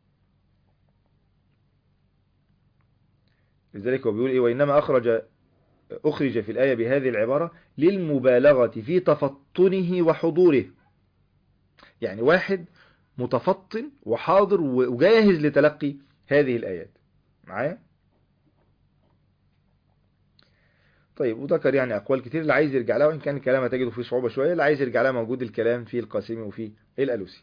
لذلك هو بيقول إيه: وإنما أخرج أخرج في الآية بهذه العبارة للمبالغة في تفطنه وحضوره. يعني واحد متفطن وحاضر وجاهز لتلقي هذه الآيات. معايا؟ طيب، وذكر يعني أقوال كتير، اللي عايز يرجع لها، وإن كان الكلام هتجده فيه صعوبة شوية، اللي عايز يرجع لها موجود الكلام في القاسمي وفي الألوسي.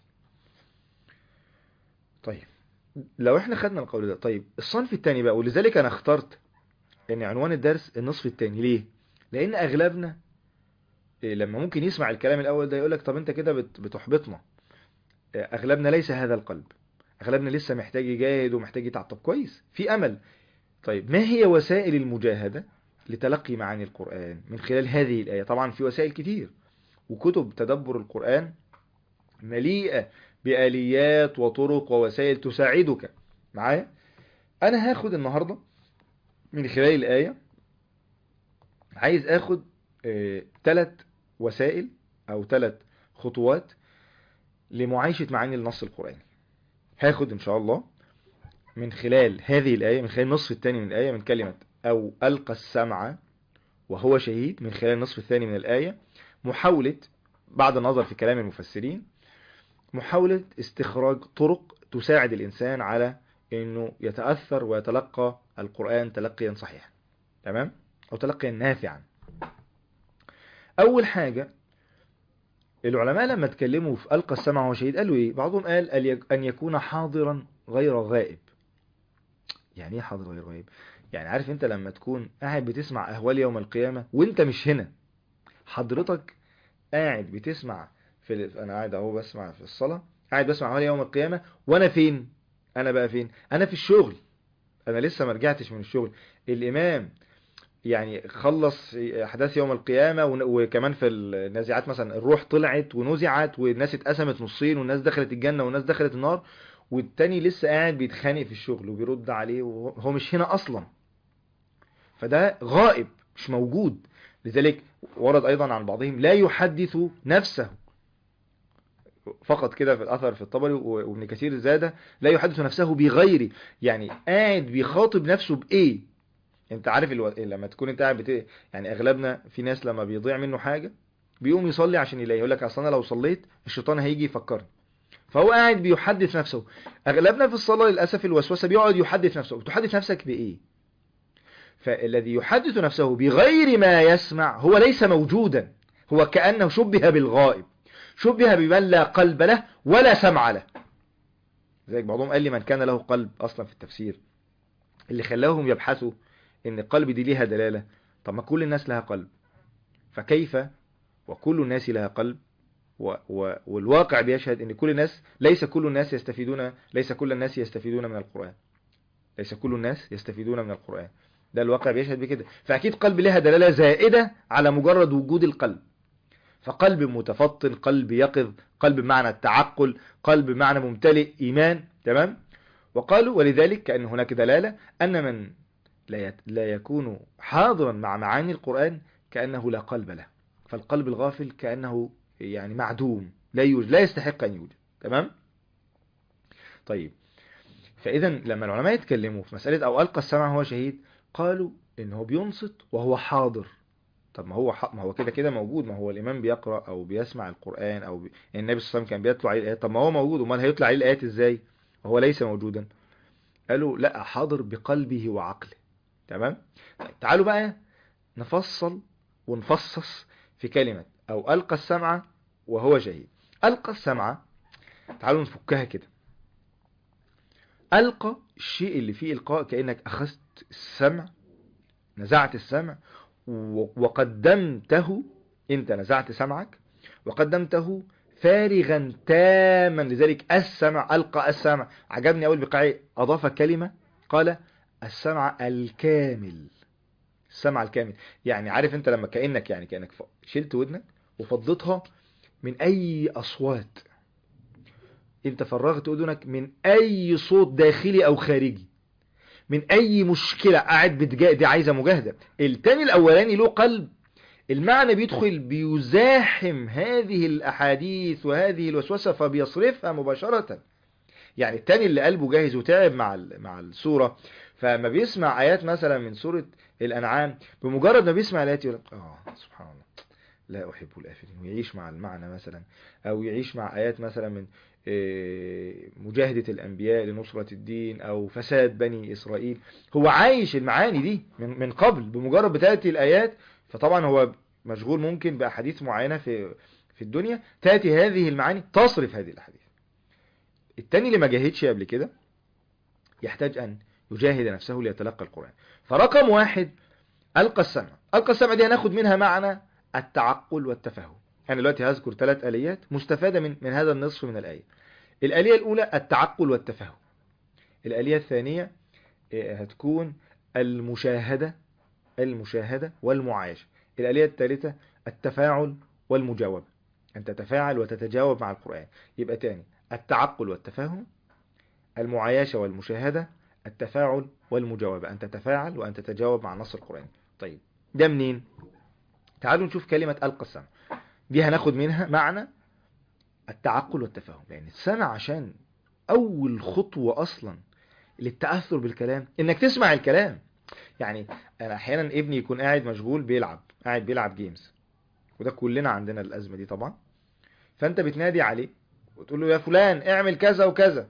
طيب، لو احنا خدنا القول ده، طيب الصنف الثاني بقى، ولذلك أنا اخترت ان عنوان الدرس النصف الثاني. ليه؟ لأن أغلبنا لما ممكن يسمع الكلام الأول ده يقولك طب أنت كده بتحبطنا. أغلبنا ليس هذا القلب، أغلبنا لسه محتاج يجاهد ومحتاج يتعب. طب كويس، في أمل. طيب ما هي وسائل المجاهدة لتلقي معاني القرآن من خلال هذه الآية؟ طبعا في وسائل كتير، وكتب تدبر القرآن مليئة بآليات وطرق ووسائل تساعدك. معايا؟ أنا هاخد النهاردة من خلال الآية، عايز أخد ثلاث آه وسائل أو ثلاث خطوات لمعايشة معاني النص القرآني. هاخد إن شاء الله من خلال هذه الآية، من خلال النصف الثاني من الآية، من كلمة أو ألقى السمع وهو شهيد، من خلال النصف الثاني من الآية محاولة، بعد النظر في كلام المفسرين، محاولة استخراج طرق تساعد الإنسان على أنه يتأثر ويتلقى القرآن تلقيا صحيحا، تمام؟ أو تلقيا نافعا. أول حاجة، العلماء لما اتكلموا في ألقى السمع وهو شهيد قالوا إيه؟ بعضهم قال أن يكون حاضرا غير غائب. يعني إيه حاضر غير غائب؟ يعني عارف أنت لما تكون قاعد بتسمع أهوال يوم القيامة وأنت مش هنا، حضرتك قاعد بتسمع في ال... أنا قاعد أهو بسمع في الصلاة، قاعد بسمع أهوال يوم القيامة، وأنا فين؟ أنا بقى فين؟ أنا في الشغل، أنا لسه ما رجعتش من الشغل. الإمام يعني خلص أحداث يوم القيامة، وكمان في النازعات مثلا الروح طلعت ونزعت والناس اتقسمت نصين والناس دخلت الجنة والناس دخلت النار، والتاني لسه قاعد بيتخانق في الشغل وبيرد عليه وهو مش هنا أصلا. فده غائب، مش موجود. لذلك ورد أيضا عن بعضهم لا يحدث نفسه فقط كده في الأثر في الطبري وابن كثير زاده لا يحدث نفسه بغيره. يعني قاعد بيخاطب نفسه بإيه؟ انت عارف الو... لما تكون انت قاعد بت... يعني اغلبنا في ناس لما بيضيع منه حاجة بيقوم يصلي عشان يلاقي، يقول لك اصل انا لو صليت الشيطان هيجي يفكرني، فهو قاعد بيحدث نفسه. اغلبنا في الصلاة للاسف الوسوسة بيقعد يحدث نفسه. بتحدث نفسك بايه؟ فالذي يحدث نفسه بغير ما يسمع هو ليس موجودا، هو كأنه شبه بالغائب، شبه بمن لا قلب له ولا سمع له. زي بعضهم قال لي من كان له قلب اصلا في التفسير، اللي خلاهم يبحثوا ان القلب دي ليها دلالة. طب ما كل الناس لها قلب، فكيف وكل الناس لها قلب و و والواقع بيشهد ان كل الناس، ليس كل الناس يستفيدون ليس كل الناس يستفيدون من القرآن، ليس كل الناس يستفيدون من القرآن، ده الواقع بيشهد بكده. فأكيد قلب لها دلالة زائدة على مجرد وجود القلب. فقلب متفطن، قلب يقظ، قلب بمعنى التعقل، قلب بمعنى ممتلئ إيمان، تمام؟ وقالوا ولذلك كأن هناك دلالة أن من لا يكون حاضرا مع معاني القرآن كأنه لا قلب له، فالقلب الغافل كأنه يعني معدوم، لا يوجد، لا يستحق أن يوجد، تمام؟ طيب، فإذا لما العلماء يتكلموا في مسألة أو ألقى السمع هو شهيد، قالوا إنه بينصت وهو حاضر. طب ما هو ح... ما هو كده كده موجود، ما هو الإمام بيقرأ أو بيسمع القرآن أو بي... النبي صلى الله عليه وسلم كان بيطلع عليه الآيات، طب ما هو موجود، وما هيطلع عليه الآيات إزاي وهو ليس موجودا؟ قالوا لا، حاضر بقلبه وعقله، تمام؟ تعالوا بقى نفصل ونفصص في كلمة أو ألقى السمع وهو شهيد. ألقى السمع، تعالوا نفكها كده. ألقى الشيء اللي فيه إلقاء، كأنك أخذت السمع، نزعت السمع وقدمته، انت نزعت سمعك وقدمته فارغا تاما. لذلك السمع، ألقى السمع. عجبني أول بقاعي أضاف كلمة، قال السمع الكامل. السمع الكامل، يعني عارف انت لما كأنك يعني كأنك شلت ودنك وفضتها من أي أصوات، انت فرغت أذنك من أي صوت داخلي أو خارجي، من أي مشكلة قاعد بتجا دي عايزة مجاهدة. التاني الأولاني له قلب، المعنى بيدخل بيزاحم هذه الأحاديث وهذه الوسوسة فبيصرفها مباشرة. يعني التاني اللي قلبه جاهز وتعب مع مع السورة، فما بيسمع آيات مثلا من سورة الأنعام، بمجرد ما بيسمع الآيات يقول آه سبحان الله لا أحب الآفلين، ويعيش مع المعنى مثلا، أو يعيش مع آيات مثلا من مجاهدة الأنبياء لنصرة الدين، أو فساد بني إسرائيل. هو عايش المعاني دي من من قبل، بمجرد بتأتي الآيات، فطبعا هو مشغول ممكن بأحاديث معينة في في الدنيا، تأتي هذه المعاني تصرف هذه الأحاديث. التاني اللي ما جاهدش قبل كده يحتاج أن يجاهد نفسه ليتلقى القرآن. فرقم واحد ألقى السمع. ألقى السمع دي هناخد منها معنى التعقل والتفهم. أنا دلوقتي هذكر ثلاث آليات مستفادة من من هذا النصف من الآية. الآلية الأولى التعقل والتفهم. الآلية الثانية هتكون المشاهدة المشاهدة والمعايشة. الآلية الثالثة التفاعل والمجاوبة، أن تتفاعل وتتجاوب مع القرآن. يبقى تاني التعقل والتفهم، المعايشة والمشاهدة، التفاعل والمجاوبة، أن تتفاعل وأن تتجاوب مع النص القرآني. طيب ده منين؟ تعالوا نشوف كلمة ألقى السمع دي، هناخد منها معنى التعقل والتفاهم. لأن السمع عشان أول خطوة أصلا للتأثر بالكلام إنك تسمع الكلام. يعني أنا أحيانا ابني يكون قاعد مشغول بيلعب، قاعد بيلعب جيمز، وده كلنا عندنا الأزمة دي طبعا. فأنت بتنادي عليه وتقول له يا فلان اعمل كذا وكذا.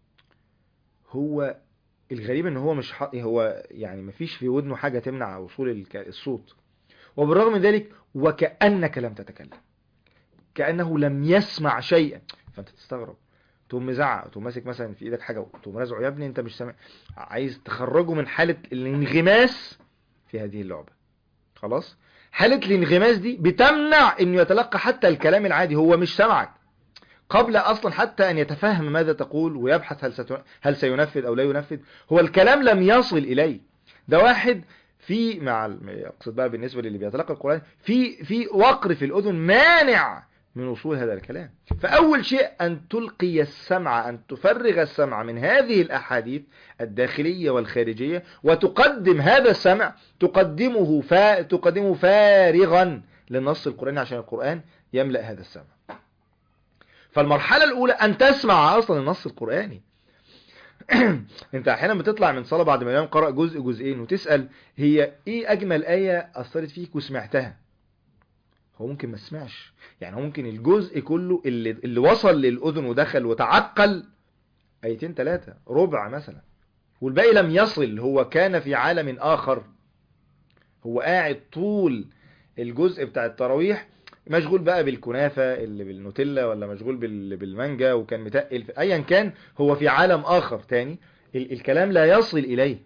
هو الغريب ان هو مش حق هو يعني مفيش في ودنه حاجة تمنع وصول الصوت، وبالرغم من ذلك وكأنك لم تتكلم، كأنه لم يسمع شيئا. فانت تستغرب، تقوم مزعق، تقوم ماسك مثلا في ايدك حاجة وتقوم رازعه، يا ابني انت مش سامع. عايز تخرجه من حالة الانغماس في هذه اللعبة. خلاص، حالة الانغماس دي بتمنع انه يتلقى حتى الكلام العادي. هو مش سمعك قبل اصلا حتى ان يتفهم ماذا تقول ويبحث هل ستن... هل سينفذ او لا ينفذ. هو الكلام لم يصل اليه. ده واحد في مع اقصد بقى بالنسبه للي بيتلقى القران في في وقر في الاذن مانع من وصول هذا الكلام. فاول شيء ان تلقي السمع، ان تفرغ السمع من هذه الاحاديث الداخليه والخارجيه، وتقدم هذا السمع تقدمه فا... تقدمه فارغا للنص القراني عشان القران يملأ هذا السمع. فالمرحلة الأولى أن تسمع أصلا النص القرآني. أنت أحيانا بتطلع من صلاة بعد ما الإمام قرأ جزء جزئين وتسأل هي إيه أجمل آية أثرت فيك وسمعتها؟ هو ممكن ما سمعش، يعني هو ممكن الجزء كله اللي, اللي وصل للأذن ودخل وتعقل آيتين ثلاثة ربع مثلا، والباقي لم يصل. هو كان في عالم آخر، هو قاعد طول الجزء بتاع التراويح مشغول بقى بالكنافة اللي بالنوتيلا، ولا مشغول بالمانجا وكان متقل في ايا كان. هو في عالم اخر تاني، الكلام لا يصل اليه.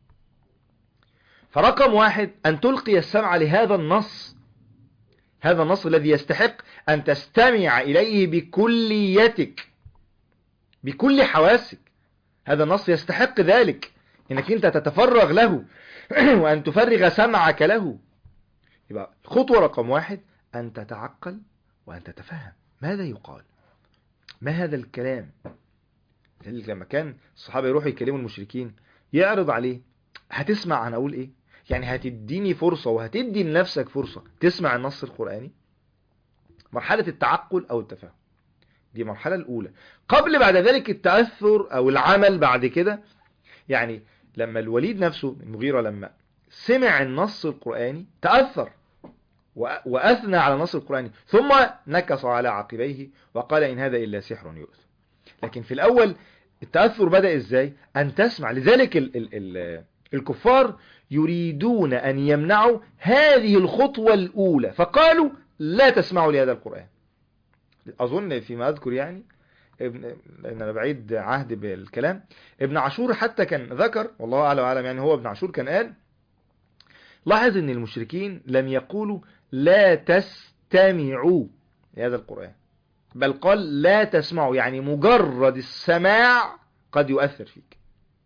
فرقم واحد ان تلقي السمع لهذا النص، هذا النص الذي يستحق ان تستمع اليه بكليتك بكل حواسك. هذا النص يستحق ذلك، انك انت تتفرغ له وان تفرغ سمعك له. يبقى خطوة رقم واحد أن تتعقل وأن تتفهم ماذا يقال، ما هذا الكلام. لما كان الصحابة يروحوا يكلموا المشركين يعرض عليه هتسمع أنا أقول إيه؟ يعني هتديني فرصة وهتدي لنفسك فرصة تسمع النص القرآني. مرحلة التعقل أو التفهم دي مرحلة الأولى، قبل بعد ذلك التأثر أو العمل بعد كده. يعني لما الوليد نفسه المغيرة لما سمع النص القرآني تأثر وأثنى على النص القرآني، ثم نكص على عقبيه وقال إن هذا إلا سحر يؤثر. لكن في الأول التأثر بدأ إزاي؟ أن تسمع. لذلك ال ال ال الكفار يريدون أن يمنعوا هذه الخطوة الأولى، فقالوا لا تسمعوا لهذا القرآن. أظن فيما أذكر يعني، ابن لأن أنا بعيد عهد بالكلام، ابن عاشور حتى كان ذكر، والله أعلم وأعلم يعني، هو ابن عاشور كان قال لاحظ ان المشركين لم يقولوا لا تستمعوا لهذا القرآن، بل قال لا تسمعوا، يعني مجرد السماع قد يؤثر فيك.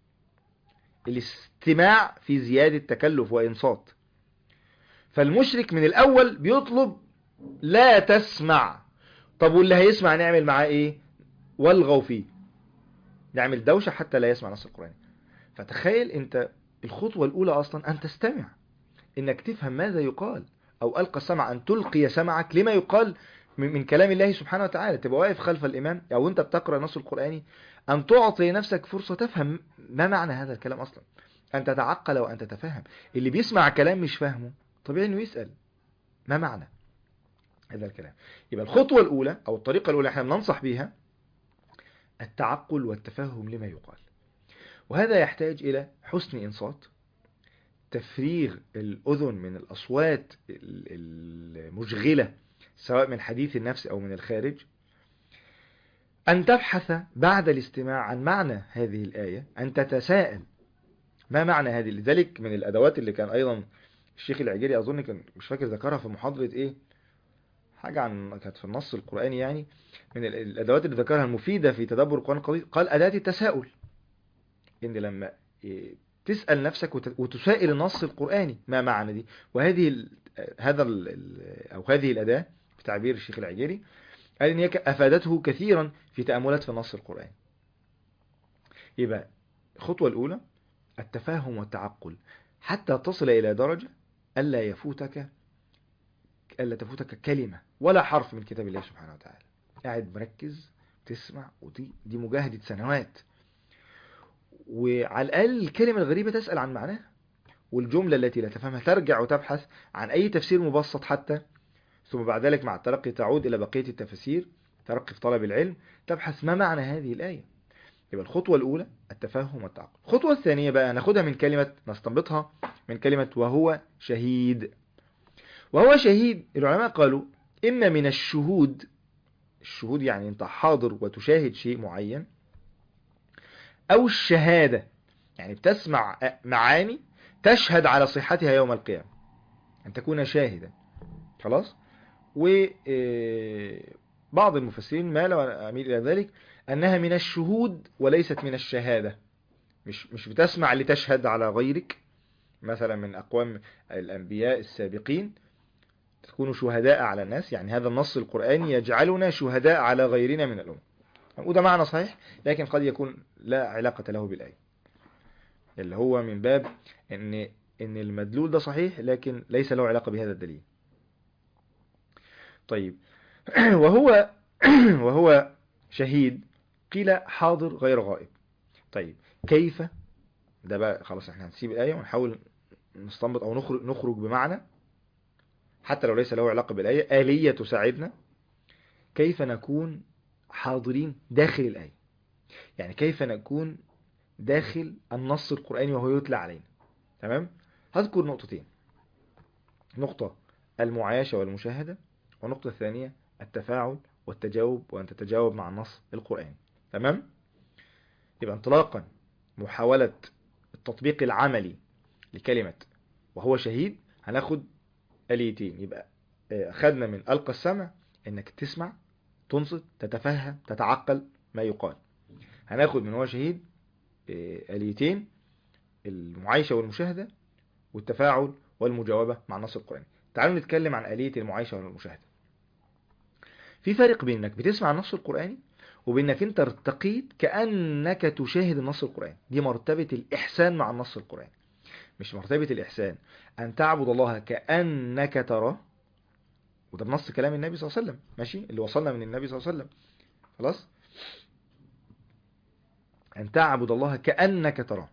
الاستماع في زيادة تكلف وإنصات. فالمشرك من الأول بيطلب لا تسمع. طب واللي هيسمع نعمل معاه ايه؟ والغوا فيه، نعمل دوشة حتى لا يسمع نص القرآن. فتخيل انت الخطوة الأولى أصلا أن تستمع، انك تفهم ماذا يقال، او القى السمع ان تلقي سمعك لما يقال من كلام الله سبحانه وتعالى. تبقى واقف خلف الامام او انت بتقرأ النص القرآني، ان تعطي نفسك فرصة تفهم ما معنى هذا الكلام اصلا، ان تتعقل وان تتفهم. اللي بيسمع كلام مش فاهمه طبيعي انه يسأل ما معنى هذا الكلام. يبقى الخطوة الاولى او الطريقة الاولى احنا بننصح بيها التعقل والتفهم لما يقال، وهذا يحتاج الى حسن انصات، تفريغ الأذن من الأصوات المشغلة سواء من حديث النفس أو من الخارج، أن تبحث بعد الاستماع عن معنى هذه الآية، أن تتساءل ما معنى هذه. لذلك من الأدوات اللي كان أيضا الشيخ العجيري أظن كان مش فاكر ذكرها في محاضرة إيه، حاجة عن كانت في النص القرآني يعني، من الأدوات اللي ذكرها المفيدة في تدبر القرآن القدير، قال أداة التساؤل. إن لما تسأل نفسك وتسائل النص القرآني ما معنى دي. وهذه ال هذا ال أو هذه الأداة بتعبير الشيخ العجيري قال إن هي أفادته كثيرا في تأملات في النص القرآني. يبقى الخطوة الأولى التفاهم والتعقل حتى تصل إلى درجة ألا يفوتك ألا تفوتك كلمة ولا حرف من كتاب الله سبحانه وتعالى. قاعد مركز تسمع، ودي دي مجاهدة سنوات، وعلى الأقل الكلمة الغريبة تسأل عن معناها، والجملة التي لا تفهمها ترجع وتبحث عن أي تفسير مبسط حتى، ثم بعد ذلك مع الترقي تعود إلى بقية التفاسير، ترقي في طلب العلم، تبحث ما معنى هذه الآية. يبقى الخطوة الأولى التفاهم والتعقل. الخطوة الثانية بقى ناخدها من كلمة، نستنبطها من كلمة وهو شهيد. وهو شهيد العلماء قالوا إما من الشهود، الشهود يعني أنت حاضر وتشاهد شيء معين، أو الشهادة يعني بتسمع معاني تشهد على صحتها يوم القيامة، أن تكون شاهدا. خلاص. وبعض المفسرين مال وأميل إلى ذلك أنها من الشهود وليست من الشهادة، مش مش بتسمع لتشهد على غيرك، مثلا من أقوام الأنبياء السابقين تكونوا شهداء على الناس، يعني هذا النص القرآني يجعلنا شهداء على غيرنا من الأمم. وده معنى صحيح، لكن قد يكون لا علاقة له بالآية، اللي هو من باب ان ان المدلول ده صحيح لكن ليس له علاقة بهذا الدليل. طيب وهو وهو شهيد قيل حاضر غير غائب. طيب كيف؟ ده بقى خلاص احنا هنسيب الآية ونحاول نستنبط او نخرج نخرج بمعنى حتى لو ليس له علاقة بالآية، آلية تساعدنا كيف نكون حاضرين داخل الآية، يعني كيف نكون داخل النص القرآني وهو يتلى علينا. تمام. هذكر نقطتين، نقطة المعايشة والمشاهدة، والنقطة الثانية التفاعل والتجاوب، وأن تتجاوب مع النص القرآني. تمام. يبقى انطلاقا محاولة التطبيق العملي لكلمة وهو شهيد هناخد آليتين. يبقى أخذنا من ألقى السمع إنك تسمع تنصت تتفهم تتعقل ما يقال. هناخد من هو شهيد آليتين، المعايشة والمشاهدة والتفاعل والمجاوبة مع النص القرآني. تعالوا نتكلم عن آلية المعايشة والمشاهدة. في فرق بين انك بتسمع النص القرآني وبينك انت ارتقيت كأنك تشاهد النص القرآني. دي مرتبة الإحسان مع النص القرآني، مش مرتبة الإحسان أن تعبد الله كأنك تراه، وده بنص كلام النبي صلى الله عليه وسلم، ماشي، اللي وصلنا من النبي صلى الله عليه وسلم. خلاص. أن تعبد الله كأنك تراه،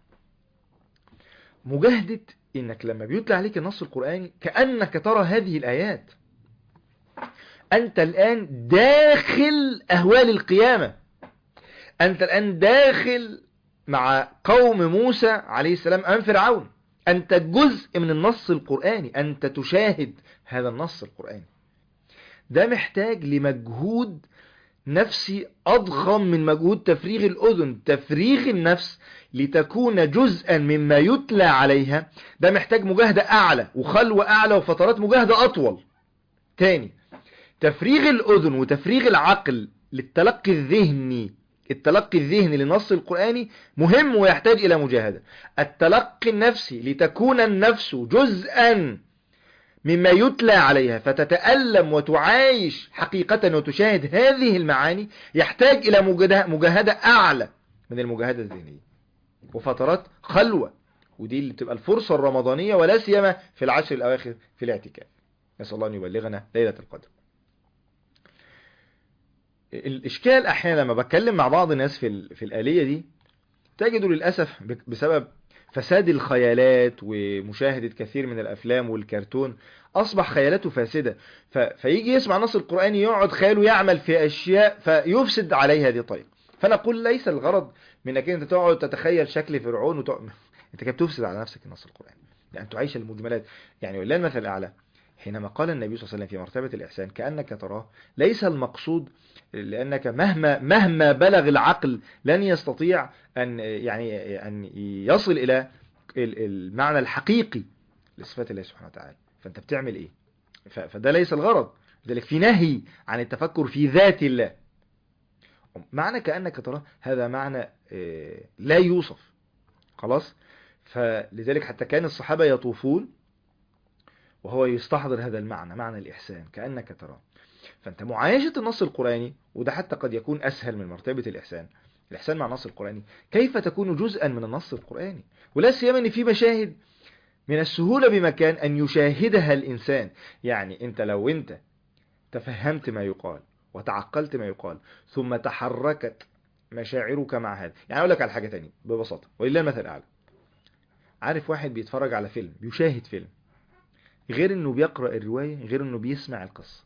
مجاهدة إنك لما بيتلى عليك النص القرآني كأنك ترى هذه الآيات. أنت الآن داخل أهوال القيامة، أنت الآن داخل مع قوم موسى عليه السلام أمام فرعون، أنت جزء من النص القرآني، أنت تشاهد هذا النص القرآني. ده محتاج لمجهود نفسي أضخم من مجهود تفريغ الأذن. تفريغ النفس لتكون جزءا مما يتلى عليها ده محتاج مجاهدة أعلى وخلوة أعلى وفترات مجاهدة أطول. تاني، تفريغ الأذن وتفريغ العقل للتلقي الذهني التلقي الذهني للنص القرآني مهم ويحتاج إلى مجاهدة. التلقي النفسي لتكون النفس جزءا مما يتلى عليها فتتألم وتعايش حقيقة وتشاهد هذه المعاني يحتاج إلى مجاهدة أعلى من المجاهدة الذهنية وفترات خلوة، ودي اللي بتبقى الفرصة الرمضانية ولا سيما في العشر الأواخر في الاعتكاف. نسأل الله أن يبلغنا ليلة القدر. الإشكال أحيانا لما بتكلم مع بعض الناس في, في الآلية دي تجدوا للأسف بسبب فساد الخيالات ومشاهدة كثير من الأفلام والكرتون أصبح خيالاته فاسدة، فيجي يسمع نص القرآني يقعد خياله يعمل في أشياء فيفسد عليه هذه الطريقة. فأنا أقول ليس الغرض من أنك أنت تقعد تتخيل شكل فرعون وتقعد. أنت كيف تفسد على نفسك النص القرآني، يعني تعيش المجملات. يعني ولله المثل الأعلى حينما قال النبي صلى الله عليه وسلم في مرتبة الإحسان كأنك تراه، ليس المقصود لأنك مهما مهما بلغ العقل لن يستطيع أن يعني أن يصل إلى المعنى الحقيقي لصفات الله سبحانه وتعالى. فأنت بتعمل إيه؟ فده ليس الغرض. لذلك في نهي عن التفكر في ذات الله. معنى كأنك تراه هذا معنى لا يوصف خلاص. فلذلك حتى كان الصحابة يطوفون وهو يستحضر هذا المعنى، معنى الإحسان كأنك تراه. فأنت معايشة النص القرآني، وده حتى قد يكون أسهل من مرتبة الإحسان، الإحسان مع النص القرآني، كيف تكون جزءا من النص القرآني؟ ولا سيما أن في مشاهد من السهولة بمكان أن يشاهدها الإنسان. يعني أنت لو أنت تفهمت ما يقال وتعقلت ما يقال ثم تحركت مشاعرك مع هذا. يعني أقول لك على حاجة تانية ببساطة ولله المثل الأعلى. عارف واحد بيتفرج على فيلم، بيشاهد فيلم، غير انه بيقرأ الرواية، غير انه بيسمع القصة.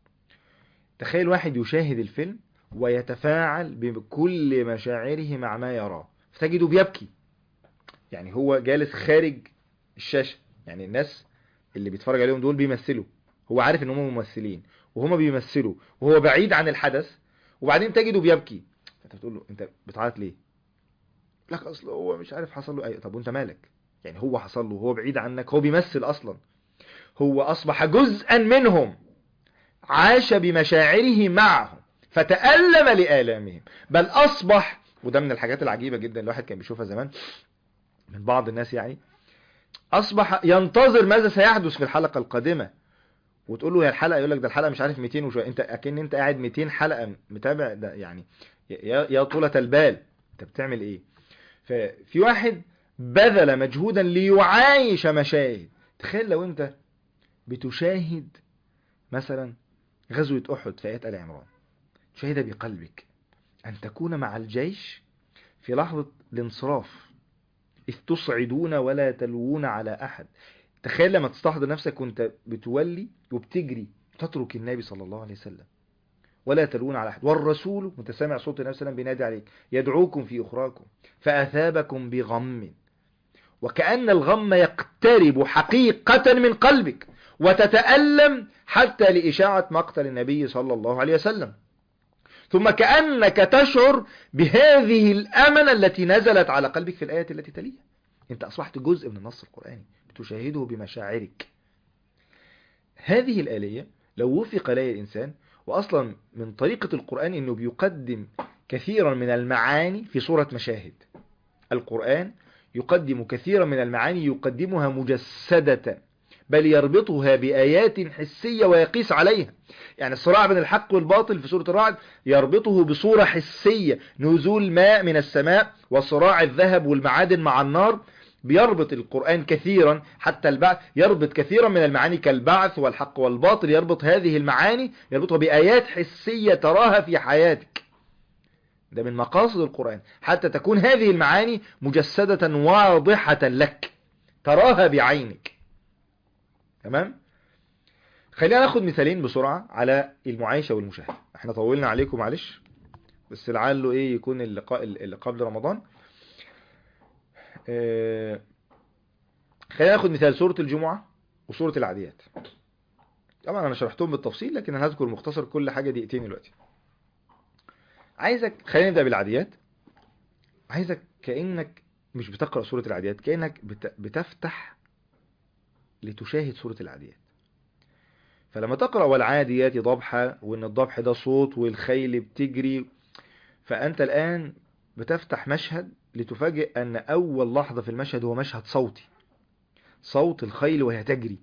تخيل واحد يشاهد الفيلم ويتفاعل بكل مشاعره مع ما يراه، فتجده بيبكي. يعني هو جالس خارج الشاشة، يعني الناس اللي بيتفرج عليهم دول بيمثلوا، هو عارف ان هم ممثلين وهم بيمثلوا وهو بعيد عن الحدث، وبعدين تجده بيبكي. فانت بتقول له انت بتعيط ليه؟ لك اصل هو مش عارف حصل له اي. طب وانت مالك؟ يعني هو حصل له، هو بعيد عنك، هو بيمثل اصلا، هو أصبح جزءا منهم، عاش بمشاعره معهم فتألم لآلامهم، بل أصبح، وده من الحاجات العجيبة جدا الواحد كان بيشوفها زمان من بعض الناس، يعني أصبح ينتظر ماذا سيحدث في الحلقة القادمة. وتقول له هي الحلقة، يقول لك ده الحلقة مش عارف مئتين وشوية. انت اكن انت قاعد مئتين حلقة متابع ده، يعني يا يا طولة البال انت بتعمل ايه؟ ففي واحد بذل مجهودا ليعايش مشاهد. تخيل لو انت بتشاهد مثلا غزوة أحد في آيات آل عمران، تشاهد بقلبك أن تكون مع الجيش في لحظة الانصراف، إذ تصعدون ولا تلوون على أحد. تخيل لما تستحضر نفسك وانت بتولي وبتجري تترك النبي صلى الله عليه وسلم، ولا تلوون على أحد، والرسول متسامع صوت النبي صلى الله عليه وسلم بينادي عليك يدعوكم في أخراكم فأثابكم بغم، وكأن الغم يقترب حقيقة من قلبك وتتألم حتى لإشاعة مقتل النبي صلى الله عليه وسلم. ثم كأنك تشعر بهذه الأمنة التي نزلت على قلبك في الآية التي تليها. انت أصبحت جزء من النص القرآني، بتشاهده بمشاعرك. هذه الآلية لو وفق لها الإنسان، وأصلا من طريقة القرآن أنه بيقدم كثيرا من المعاني في صورة مشاهد. القرآن يقدم كثيرا من المعاني يقدمها مجسدة، بل يربطها بآيات حسية ويقيس عليها. يعني الصراع بين الحق والباطل في سورة الرعد يربطه بصورة حسية، نزول ماء من السماء وصراع الذهب والمعادن مع النار. بيربط القرآن كثيرا، حتى البعث يربط كثيرا من المعاني كالبعث والحق والباطل، يربط هذه المعاني يربطها بآيات حسية تراها في حياتك. ده من مقاصد القرآن، حتى تكون هذه المعاني مجسدة واضحة لك تراها بعينك. تمام؟ خلينا ناخد مثالين بسرعة على المعايشة والمشاهدة. احنا طولنا عليكم معلش، بس لعله ايه يكون اللقاء اللي قبل رمضان. اه خلينا ناخد مثال سورة الجمعة وسورة العاديات. طبعا انا شرحتهم بالتفصيل، لكن انا هذكر مختصر كل حاجة دقيقتين دلوقتي. عايزك، خلينا نبدأ بالعاديات. عايزك كأنك مش بتقرأ سورة العاديات، كأنك بت... بتفتح لتشاهد سورة العاديات. فلما تقرأ والعاديات ضبحا، وان الضبح ده صوت والخيل بتجري، فأنت الآن بتفتح مشهد لتفاجئ أن أول لحظة في المشهد هو مشهد صوتي، صوت الخيل وهي تجري.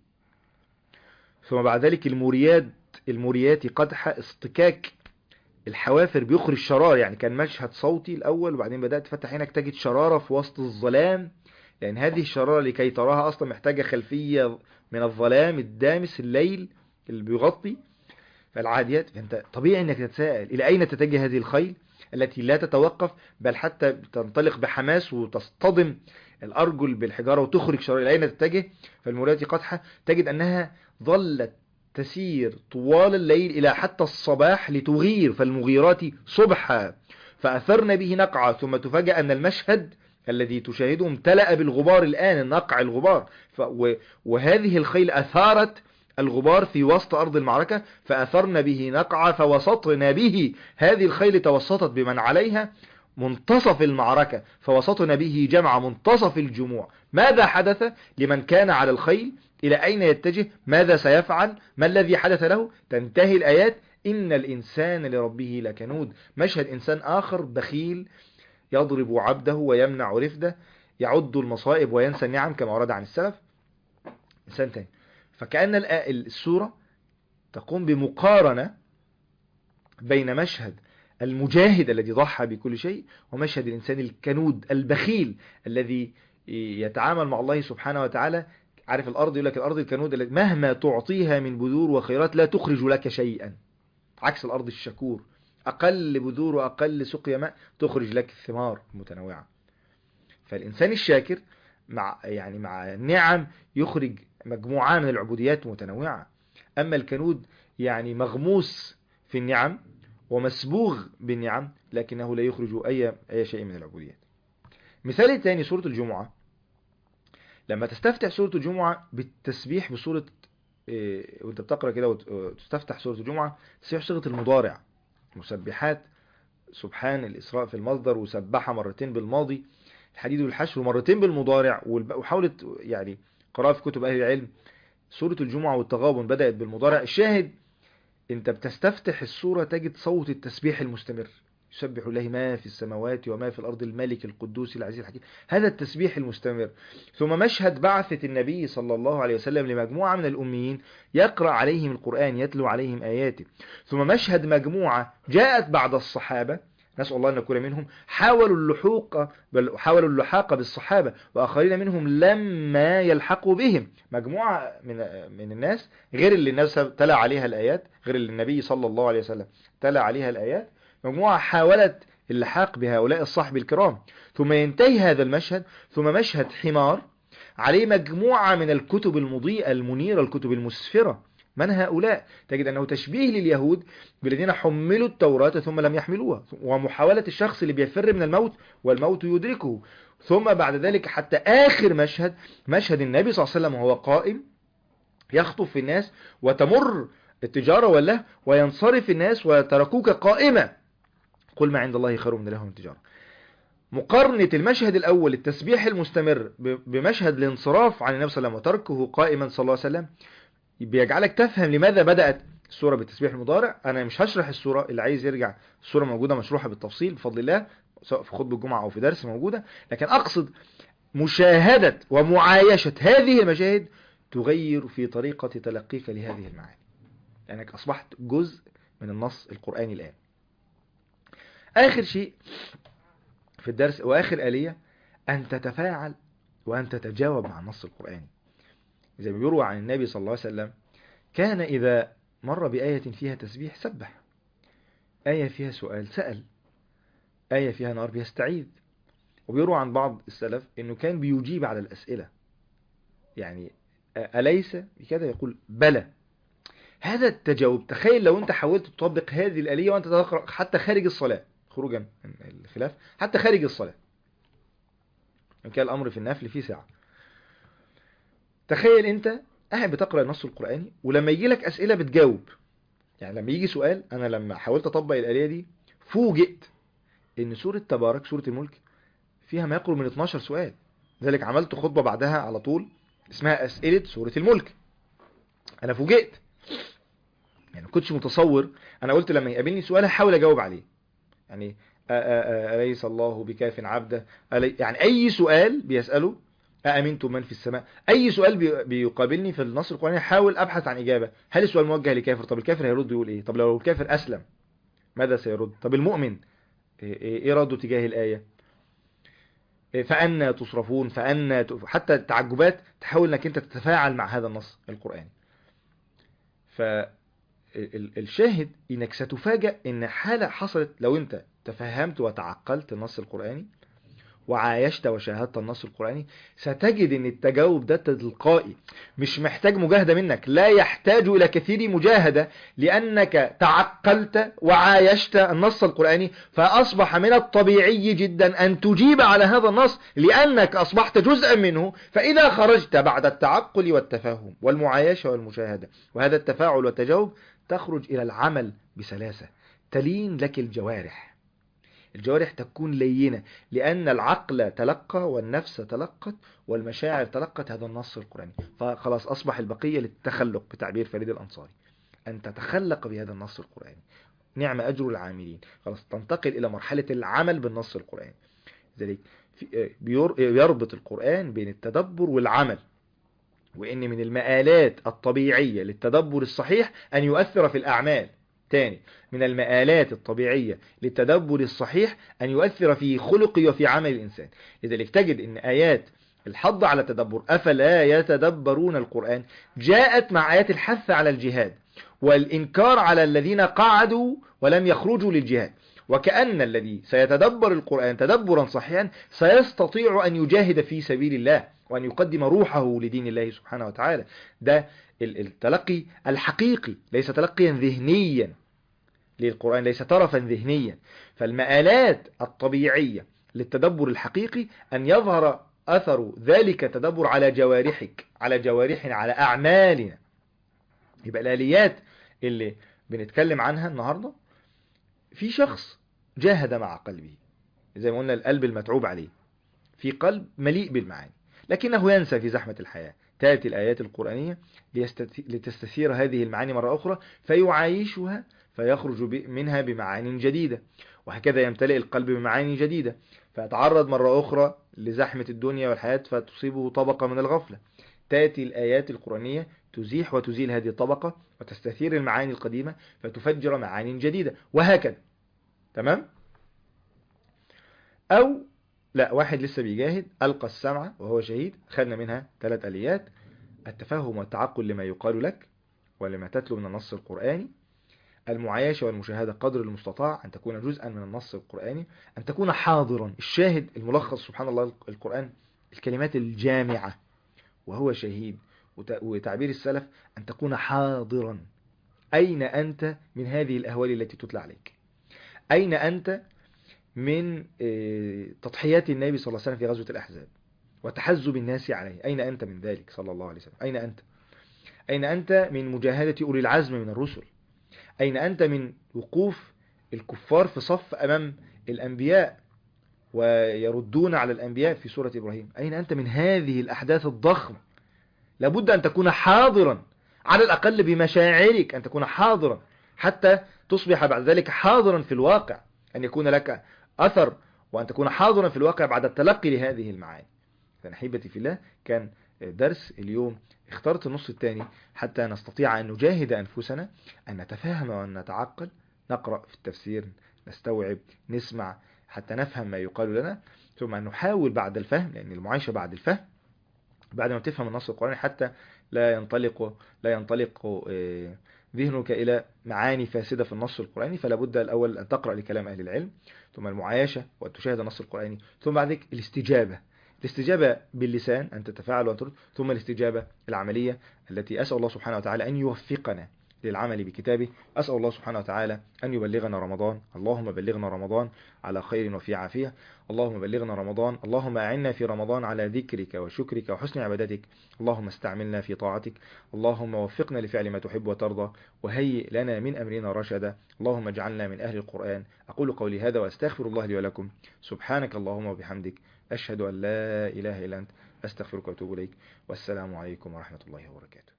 ثم بعد ذلك الموريات الموريات قدح، اصطكاك الحوافر بيخرج شرار. يعني كان مشهد صوتي الأول، وبعدين بدأت تفتح عينك تجد شرارة في وسط الظلام، لأن هذه الشرارة لكي تراها أصلا محتاجة خلفية من الظلام الدامس، الليل اللي بيغطي. فالعاديات، فأنت طبيعي أنك تتساءل إلى أين تتجه هذه الخيل التي لا تتوقف، بل حتى تنطلق بحماس وتصطدم الأرجل بالحجارة وتخرج شرارة، إلى أين تتجه؟ فالموريات قدحة تجد أنها ظلت تسير طوال الليل إلى حتى الصباح لتغير، فالمغيرات صبحا فأثرن به نقعا. ثم تفاجأ أن المشهد الذي تشاهده امتلأ بالغبار الآن، النقع الغبار. ف... و... وهذه الخيل أثارت الغبار في وسط أرض المعركة، فأثرن به نقعا فوسطن به. هذه الخيل توسطت بمن عليها منتصف المعركة، فوسطن به جمع منتصف الجموع. ماذا حدث لمن كان على الخيل؟ إلى أين يتجه؟ ماذا سيفعل؟ ما الذي حدث له؟ تنتهي الآيات: إن الإنسان لربه لكنود. مشهد إنسان آخر بخيل يضرب عبده ويمنع رفده، يعد المصائب وينسى النعم كما ورد عن السلف. إنسان تاني. فكأن السورة تقوم بمقارنة بين مشهد المجاهد الذي ضحى بكل شيء، ومشهد الإنسان الكنود البخيل الذي يتعامل مع الله سبحانه وتعالى. عارف الأرض، يقول لك الأرض الكنود التي مهما تعطيها من بذور وخيرات لا تخرج لك شيئا، عكس الأرض الشكور، أقل بذور وأقل سقيا ماء تخرج لك ثمار متنوعة. فالإنسان الشاكر مع يعني مع النعم يخرج مجموعة من العبوديات متنوعة. أما الكنود يعني مغموس في النعم ومسبوغ بالنعم، لكنه لا يخرج أي أي شيء من العبوديات. مثال الثاني سورة الجمعة. لما تستفتح سورة الجمعة بالتسبيح بسورة إيه، وانت بتقرأ كده وتستفتح سورة الجمعة تسبيح صيغة المضارع، مسبحات، سبحان الإسراء في المصدر، وسبح مرتين بالماضي، الحديد والحشر مرتين بالمضارع. وحاولت يعني قراءة في كتب أهل العلم سورة الجمعة والتغابن بدأت بالمضارع. الشاهد انت بتستفتح السورة تجد صوت التسبيح المستمر، يسبح الله ما في السماوات وما في الأرض الملك القدوس العزيز الحكيم، هذا التسبيح المستمر. ثم مشهد بعثة النبي صلى الله عليه وسلم لمجموعة من الأميين يقرأ عليهم القرآن، يتلو عليهم آياته. ثم مشهد مجموعة جاءت بعد الصحابة، نسأل الله أن نكون منهم، حاولوا اللحوق بل حاولوا اللحاق بالصحابة، وآخرين منهم لما يلحقوا بهم. مجموعة من من الناس غير اللي الناس تلا عليها الآيات، غير اللي النبي صلى الله عليه وسلم تلا عليها الآيات، مجموعة حاولت اللحاق بهؤلاء الصحب الكرام. ثم ينتهي هذا المشهد، ثم مشهد حمار عليه مجموعة من الكتب المضيئة المنيرة، الكتب المسفرة. من هؤلاء؟ تجد أنه تشبيه لليهود بالذين حملوا التوراة ثم لم يحملوها، ومحاولة الشخص اللي بيفر من الموت والموت يدركه. ثم بعد ذلك حتى آخر مشهد، مشهد النبي صلى الله عليه وسلم وهو قائم يخطب في الناس، وتمر التجارة والله وينصرف الناس وتركوك قائمة، قل ما عند الله خير من اللهو من التجارة. مقارنة المشهد الأول التسبيح المستمر بمشهد الانصراف عن النبي صلى الله عليه وسلم وتركه قائما صلى الله عليه وسلم بيجعلك تفهم لماذا بدأت السورة بالتسبيح المضارع. أنا مش هشرح السورة، اللي عايز يرجع السورة موجودة مشروحة بالتفصيل بفضل الله، سواء في خطبة الجمعة أو في درس موجودة. لكن أقصد مشاهدة ومعايشة هذه المشاهد تغير في طريقة تلقيك لهذه المعاني، لأنك أصبحت جزء من النص القرآني الآن. آخر شيء في الدرس وآخر آلية أن تتفاعل وأن تتجاوب مع النص القرآني. زي ما بيروى عن النبي صلى الله عليه وسلم كان إذا مر بآية فيها تسبيح سبح، آية فيها سؤال سأل، آية فيها نار بيستعيذ. وبيروى عن بعض السلف أنه كان بيجيب على الأسئلة، يعني أليس بكذا يقول بلى. هذا التجاوب، تخيل لو أنت حاولت تطبق هذه الآلية وأنت تقرأ حتى خارج الصلاة، خروجا من الخلاف، حتى خارج الصلاة إن كان الأمر في النفل فيه ساعة. تخيل أنت قاعد بتقرأ النص القرآني، ولما يجي لك أسئلة بتجاوب. يعني لما يجي سؤال، أنا لما حاولت أطبق الآلية دي فوجئت إن سورة تبارك، سورة الملك، فيها ما يقرب من اتناشر سؤال. ذلك عملت خطبة بعدها على طول اسمها أسئلة سورة الملك. أنا فوجئت، يعني ما كنتش متصور. أنا قلت لما يقابلني سؤال هحاول أجاوب عليه، يعني أليس الله بكاف عبده، يعني أي سؤال بيسأله، أأمنتم من في السماء، أي سؤال بيقابلني في النص القرآني حاول أبحث عن إجابة. هل السؤال موجه لكافر؟ طب الكافر هيرد يقول إيه؟ طب لو الكافر أسلم ماذا سيرد؟ طب المؤمن إيه رده تجاه الآية؟ فأنا تصرفون، فأنا حتى التعجبات تحاول أنك أنت تتفاعل مع هذا النص القرآني. فالشاهد أنك ستفاجأ أن حالة حصلت لو أنت تفهمت وتعقلت النص القرآني وعايشت وشاهدت النص القرآني، ستجد ان التجاوب ده تلقائي، مش محتاج مجاهدة منك، لا يحتاج الى كثير مجاهدة، لانك تعقلت وعايشت النص القرآني، فاصبح من الطبيعي جدا ان تجيب على هذا النص، لانك اصبحت جزءا منه. فاذا خرجت بعد التعقل والتفهم والمعايشة والمشاهدة وهذا التفاعل والتجاوب، تخرج الى العمل بسلاسة، تلين لك الجوارح، الجوارح تكون لينة، لأن العقل تلقى والنفس تلقت والمشاعر تلقت هذا النص القرآني. فخلاص أصبح البقية للتخلق بتعبير فريد الأنصاري، أن تتخلق بهذا النص القرآني، نعم أجر العاملين. خلاص تنتقل إلى مرحلة العمل بالنص القرآني. ذلك يربط القرآن بين التدبر والعمل، وإن من المآلات الطبيعية للتدبر الصحيح أن يؤثر في الأعمال. تاني، من المآلات الطبيعية للتدبر الصحيح أن يؤثر في خلقه وفي عمل الإنسان. لذلك تجد أن آيات الحض على التدبر، أفلا يتدبرون القرآن، جاءت مع آيات الحث على الجهاد والإنكار على الذين قعدوا ولم يخرجوا للجهاد. وكأن الذي سيتدبر القرآن تدبرا صحيحا سيستطيع أن يجاهد في سبيل الله وأن يقدم روحه لدين الله سبحانه وتعالى. ده التلقي الحقيقي، ليس تلقيا ذهنيا للقرآن، ليس طرفا ذهنيا. فالمآلات الطبيعية للتدبر الحقيقي أن يظهر أثر ذلك التدبر على جوارحك، على جوارحنا، على أعمالنا. يبقى الآليات اللي بنتكلم عنها النهاردة، في شخص جاهد مع قلبه، زي ما قلنا القلب المتعوب عليه، في قلب مليء بالمعاني لكنه ينسى في زحمة الحياة. تأتي الآيات القرآنية لتستثير هذه المعاني مرة أخرى، فيعايشها فيخرج منها بمعاني جديدة، وهكذا يمتلئ القلب بمعاني جديدة، فيتعرض مرة أخرى لزحمة الدنيا والحياة فتصيبه طبقة من الغفلة. تأتي الآيات القرآنية تزيح وتزيل هذه الطبقة وتستثير المعاني القديمة فتفجر معاني جديدة، وهكذا. تمام؟ أو لا، واحد لسه بيجاهد، ألقى السمع وهو شهيد، خدنا منها ثلاث آليات: التفهم والتعقل لما يقال لك ولما تتلو من النص القرآني، المعايشة والمشاهدة قدر المستطاع، أن تكون جزءا من النص القرآني، أن تكون حاضرا. الشاهد الملخص سبحان الله القرآن الكلمات الجامعة وهو شهيد. وتعبير السلف أن تكون حاضرا. أين أنت من هذه الأهوال التي تتلى عليك؟ أين أنت من تضحيات النبي صلى الله عليه وسلم في غزوة الأحزاب وتحزب الناس عليه؟ أين أنت من ذلك صلى الله عليه وسلم؟ أين أنت؟ أين أنت من مجاهدة أولي العزم من الرسل؟ أين أنت من وقوف الكفار في صف أمام الأنبياء ويردون على الأنبياء في سورة إبراهيم؟ أين أنت من هذه الأحداث الضخمة؟ لابد أن تكون حاضرا، على الأقل بمشاعرك أن تكون حاضرا، حتى تصبح بعد ذلك حاضرا في الواقع، أن يكون لك أثر، وأن تكون حاضرا في الواقع بعد التلقي لهذه المعاني. فنحبتي في الله، كان درس اليوم اخترت النص الثاني حتى نستطيع أن نجاهد أنفسنا، أن نتفاهم وأن نتعقل، نقرأ في التفسير، نستوعب، نسمع حتى نفهم ما يقال لنا، ثم نحاول بعد الفهم، لأن المعايشة بعد الفهم، بعد ما تفهم النص القرآني حتى لا ينطلق لا ينطلق ذهنك إلى معاني فاسدة في النص القرآني. فلا بد الأول أن تقرأ لكلام أهل العلم، ثم المعايشة وأن تشاهد النص القرآني، ثم بعد ذلك الاستجابة الاستجابة باللسان أن تتفاعل وأن ترد، ثم الاستجابة العملية التي أسأل الله سبحانه وتعالى أن يوفقنا للعمل بكتابه. أسأل الله سبحانه وتعالى أن يبلغنا رمضان. اللهم بلغنا رمضان على خير وفي عافية. اللهم بلغنا رمضان. اللهم أعنا في رمضان على ذكرك وشكرك وحسن عبادتك. اللهم استعملنا في طاعتك. اللهم وفقنا لفعل ما تحب وترضى، وهيئ لنا من أمرنا رشدا. اللهم اجعلنا من أهل القرآن. أقول قولي هذا وأستغفر الله لي ولكم. سبحانك اللهم وبحمدك، أشهد أن لا إله إلا أنت، أستغفرك وأتوب إليك. والسلام عليكم ورحمة الله وبركاته.